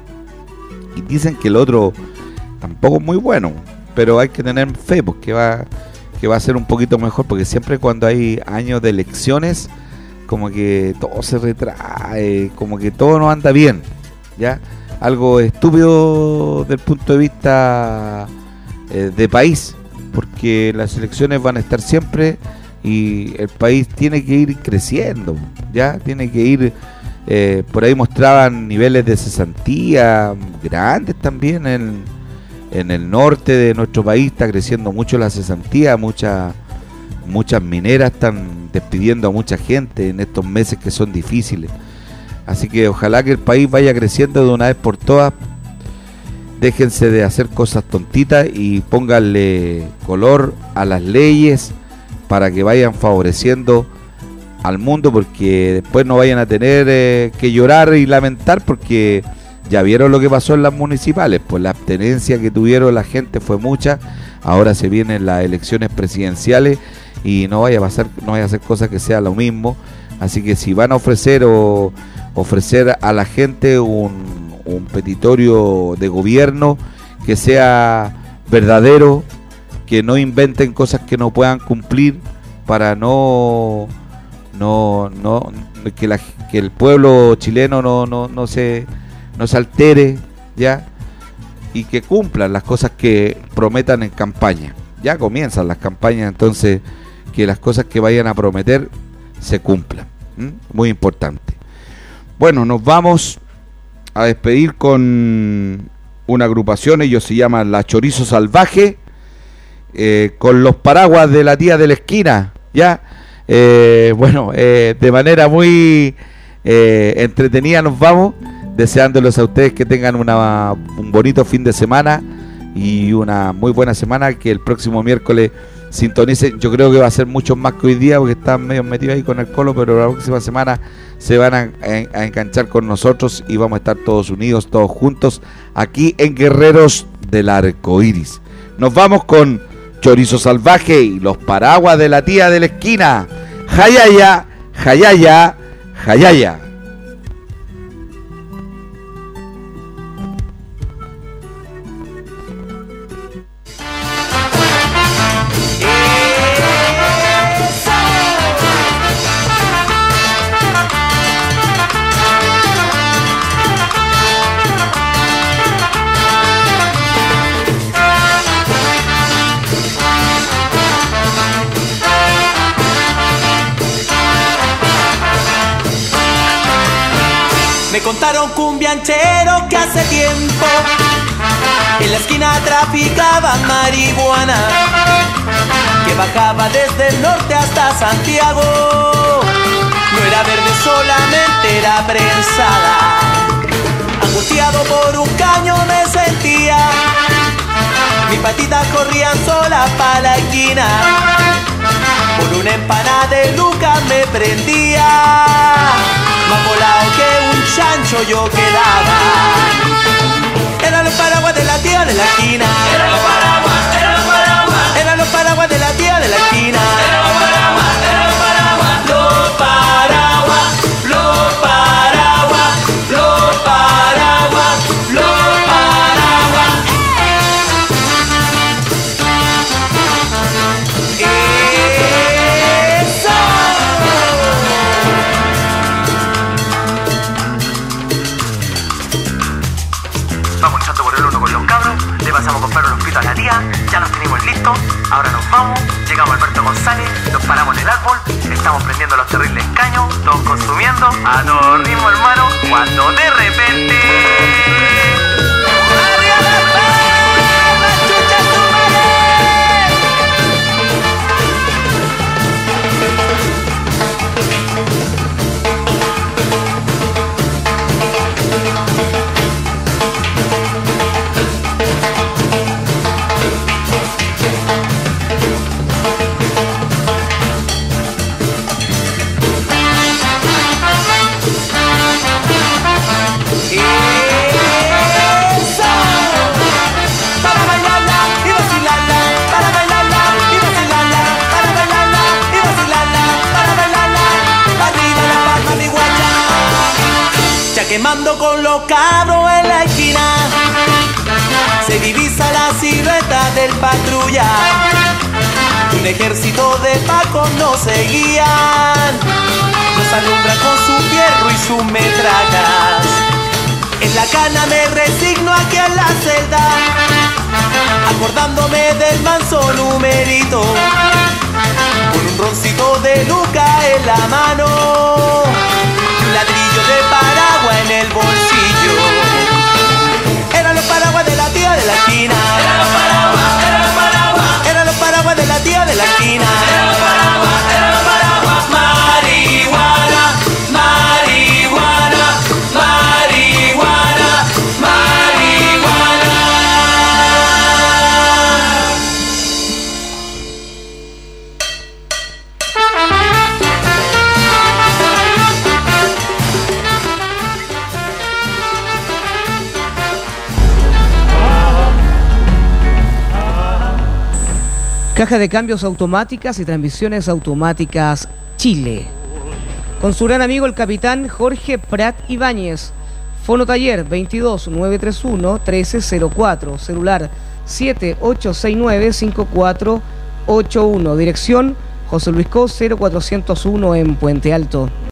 Y dicen que el otro tampoco es muy bueno, pero hay que tener fe porque va, que va a ser un poquito mejor, porque siempre cuando hay años de elecciones, como que todo se retrae, como que todo no anda bien, ¿ya? Algo estúpido del punto de vista eh, de país, porque las elecciones van a estar siempre y el país tiene que ir creciendo, ya tiene que ir, eh, por ahí mostraban niveles de cesantía grandes también en, en el norte de nuestro país. Está creciendo mucho la cesantía, muchas muchas mineras están despidiendo a mucha gente en estos meses que son difíciles. Así que ojalá que el país vaya creciendo de una vez por todas. Déjense de hacer cosas tontitas y pónganle color a las leyes para que vayan favoreciendo al mundo, porque después no vayan a tener eh, que llorar y lamentar, porque ya vieron lo que pasó en las municipales. Pues la abstenencia que tuvieron la gente fue mucha. Ahora se vienen las elecciones presidenciales y no vaya a pasar, no vaya a hacer cosas que sea lo mismo. Así que si van a ofrecer o ofrecer a la gente un, un petitorio de gobierno que sea verdadero, que no inventen cosas que no puedan cumplir para no no no que, la, que el pueblo chileno no no no se no se altere, ya, y que cumplan las cosas que prometan en campaña. Ya comienzan las campañas, entonces que las cosas que vayan a prometer se cumplan. ¿Mm? Muy importante. Bueno, nos vamos a despedir con una agrupación, ellos se llaman La Chorizo Salvaje, eh, con los paraguas de la tía de la esquina, ya. Eh, bueno, eh, de manera muy eh, entretenida nos vamos, deseándoles a ustedes que tengan una, un bonito fin de semana y una muy buena semana, que el próximo miércoles sintonicen. Yo creo que va a ser mucho más que hoy día porque están medio metidos ahí con el Colo, pero la próxima semana se van a, a, a enganchar con nosotros y vamos a estar todos unidos, todos juntos aquí en Guerreros del Arco Iris. Nos vamos con Chorizo Salvaje y los paraguas de la tía de la esquina. Jayaya, jayaya, jayaya. Me contaron cumbianchero que hace tiempo en la esquina traficaba marihuana, que bajaba desde el norte hasta Santiago. No era verde solamente, era prensada. Angustiado por un caño me sentía, mis patitas corrían solas pa' la esquina. Por una empanada de Luca me prendía, más volado que un chancho yo quedaba. Eran los paraguas de la tía de la esquina. Eran los paraguas, eran los paraguas. Eran los paraguas de la tía de la esquina. Eran los paraguas, eran los paraguas. Los paraguas, los paraguas, los paraguas, los paraguas. ¡Eso! Vamos echando por el uno con los cabros, le pasamos a comprar unos pitos a la tía, ya los tenemos listos, ahora nos vamos, llegamos a Alberto González, nos paramos en el árbol, estamos prendiendo los terribles caños, todos consumiendo, a todo ritmo hermano, cuando de repente... Quemando con los cabros en la esquina, se divisa la silueta del patrulla. Un ejército de pacos nos seguían, nos alumbran con su fierro y sus metrallas. En la cana me resigno aquí en la celda, acordándome del manso numerito, con un roncito de Luca en la mano, ladrillo de paraguas en el bolsillo. Eran los paraguas de la tía de la esquina. Eran los paraguas, eran los paraguas. Eran los paraguas de la tía de la esquina. Eran los paraguas, eran los paraguas. Marihuana, marihuana, marihuana, marihuana. Caja de cambios automáticas y transmisiones automáticas Chile. Con su gran amigo el capitán Jorge Prat Ibáñez. Fono Taller veintidós nueve treinta y uno trece cero cuatro. Celular siete ocho seis nueve cinco cuatro ocho uno. Dirección José Luis Cos cero cuatrocientos uno en Puente Alto.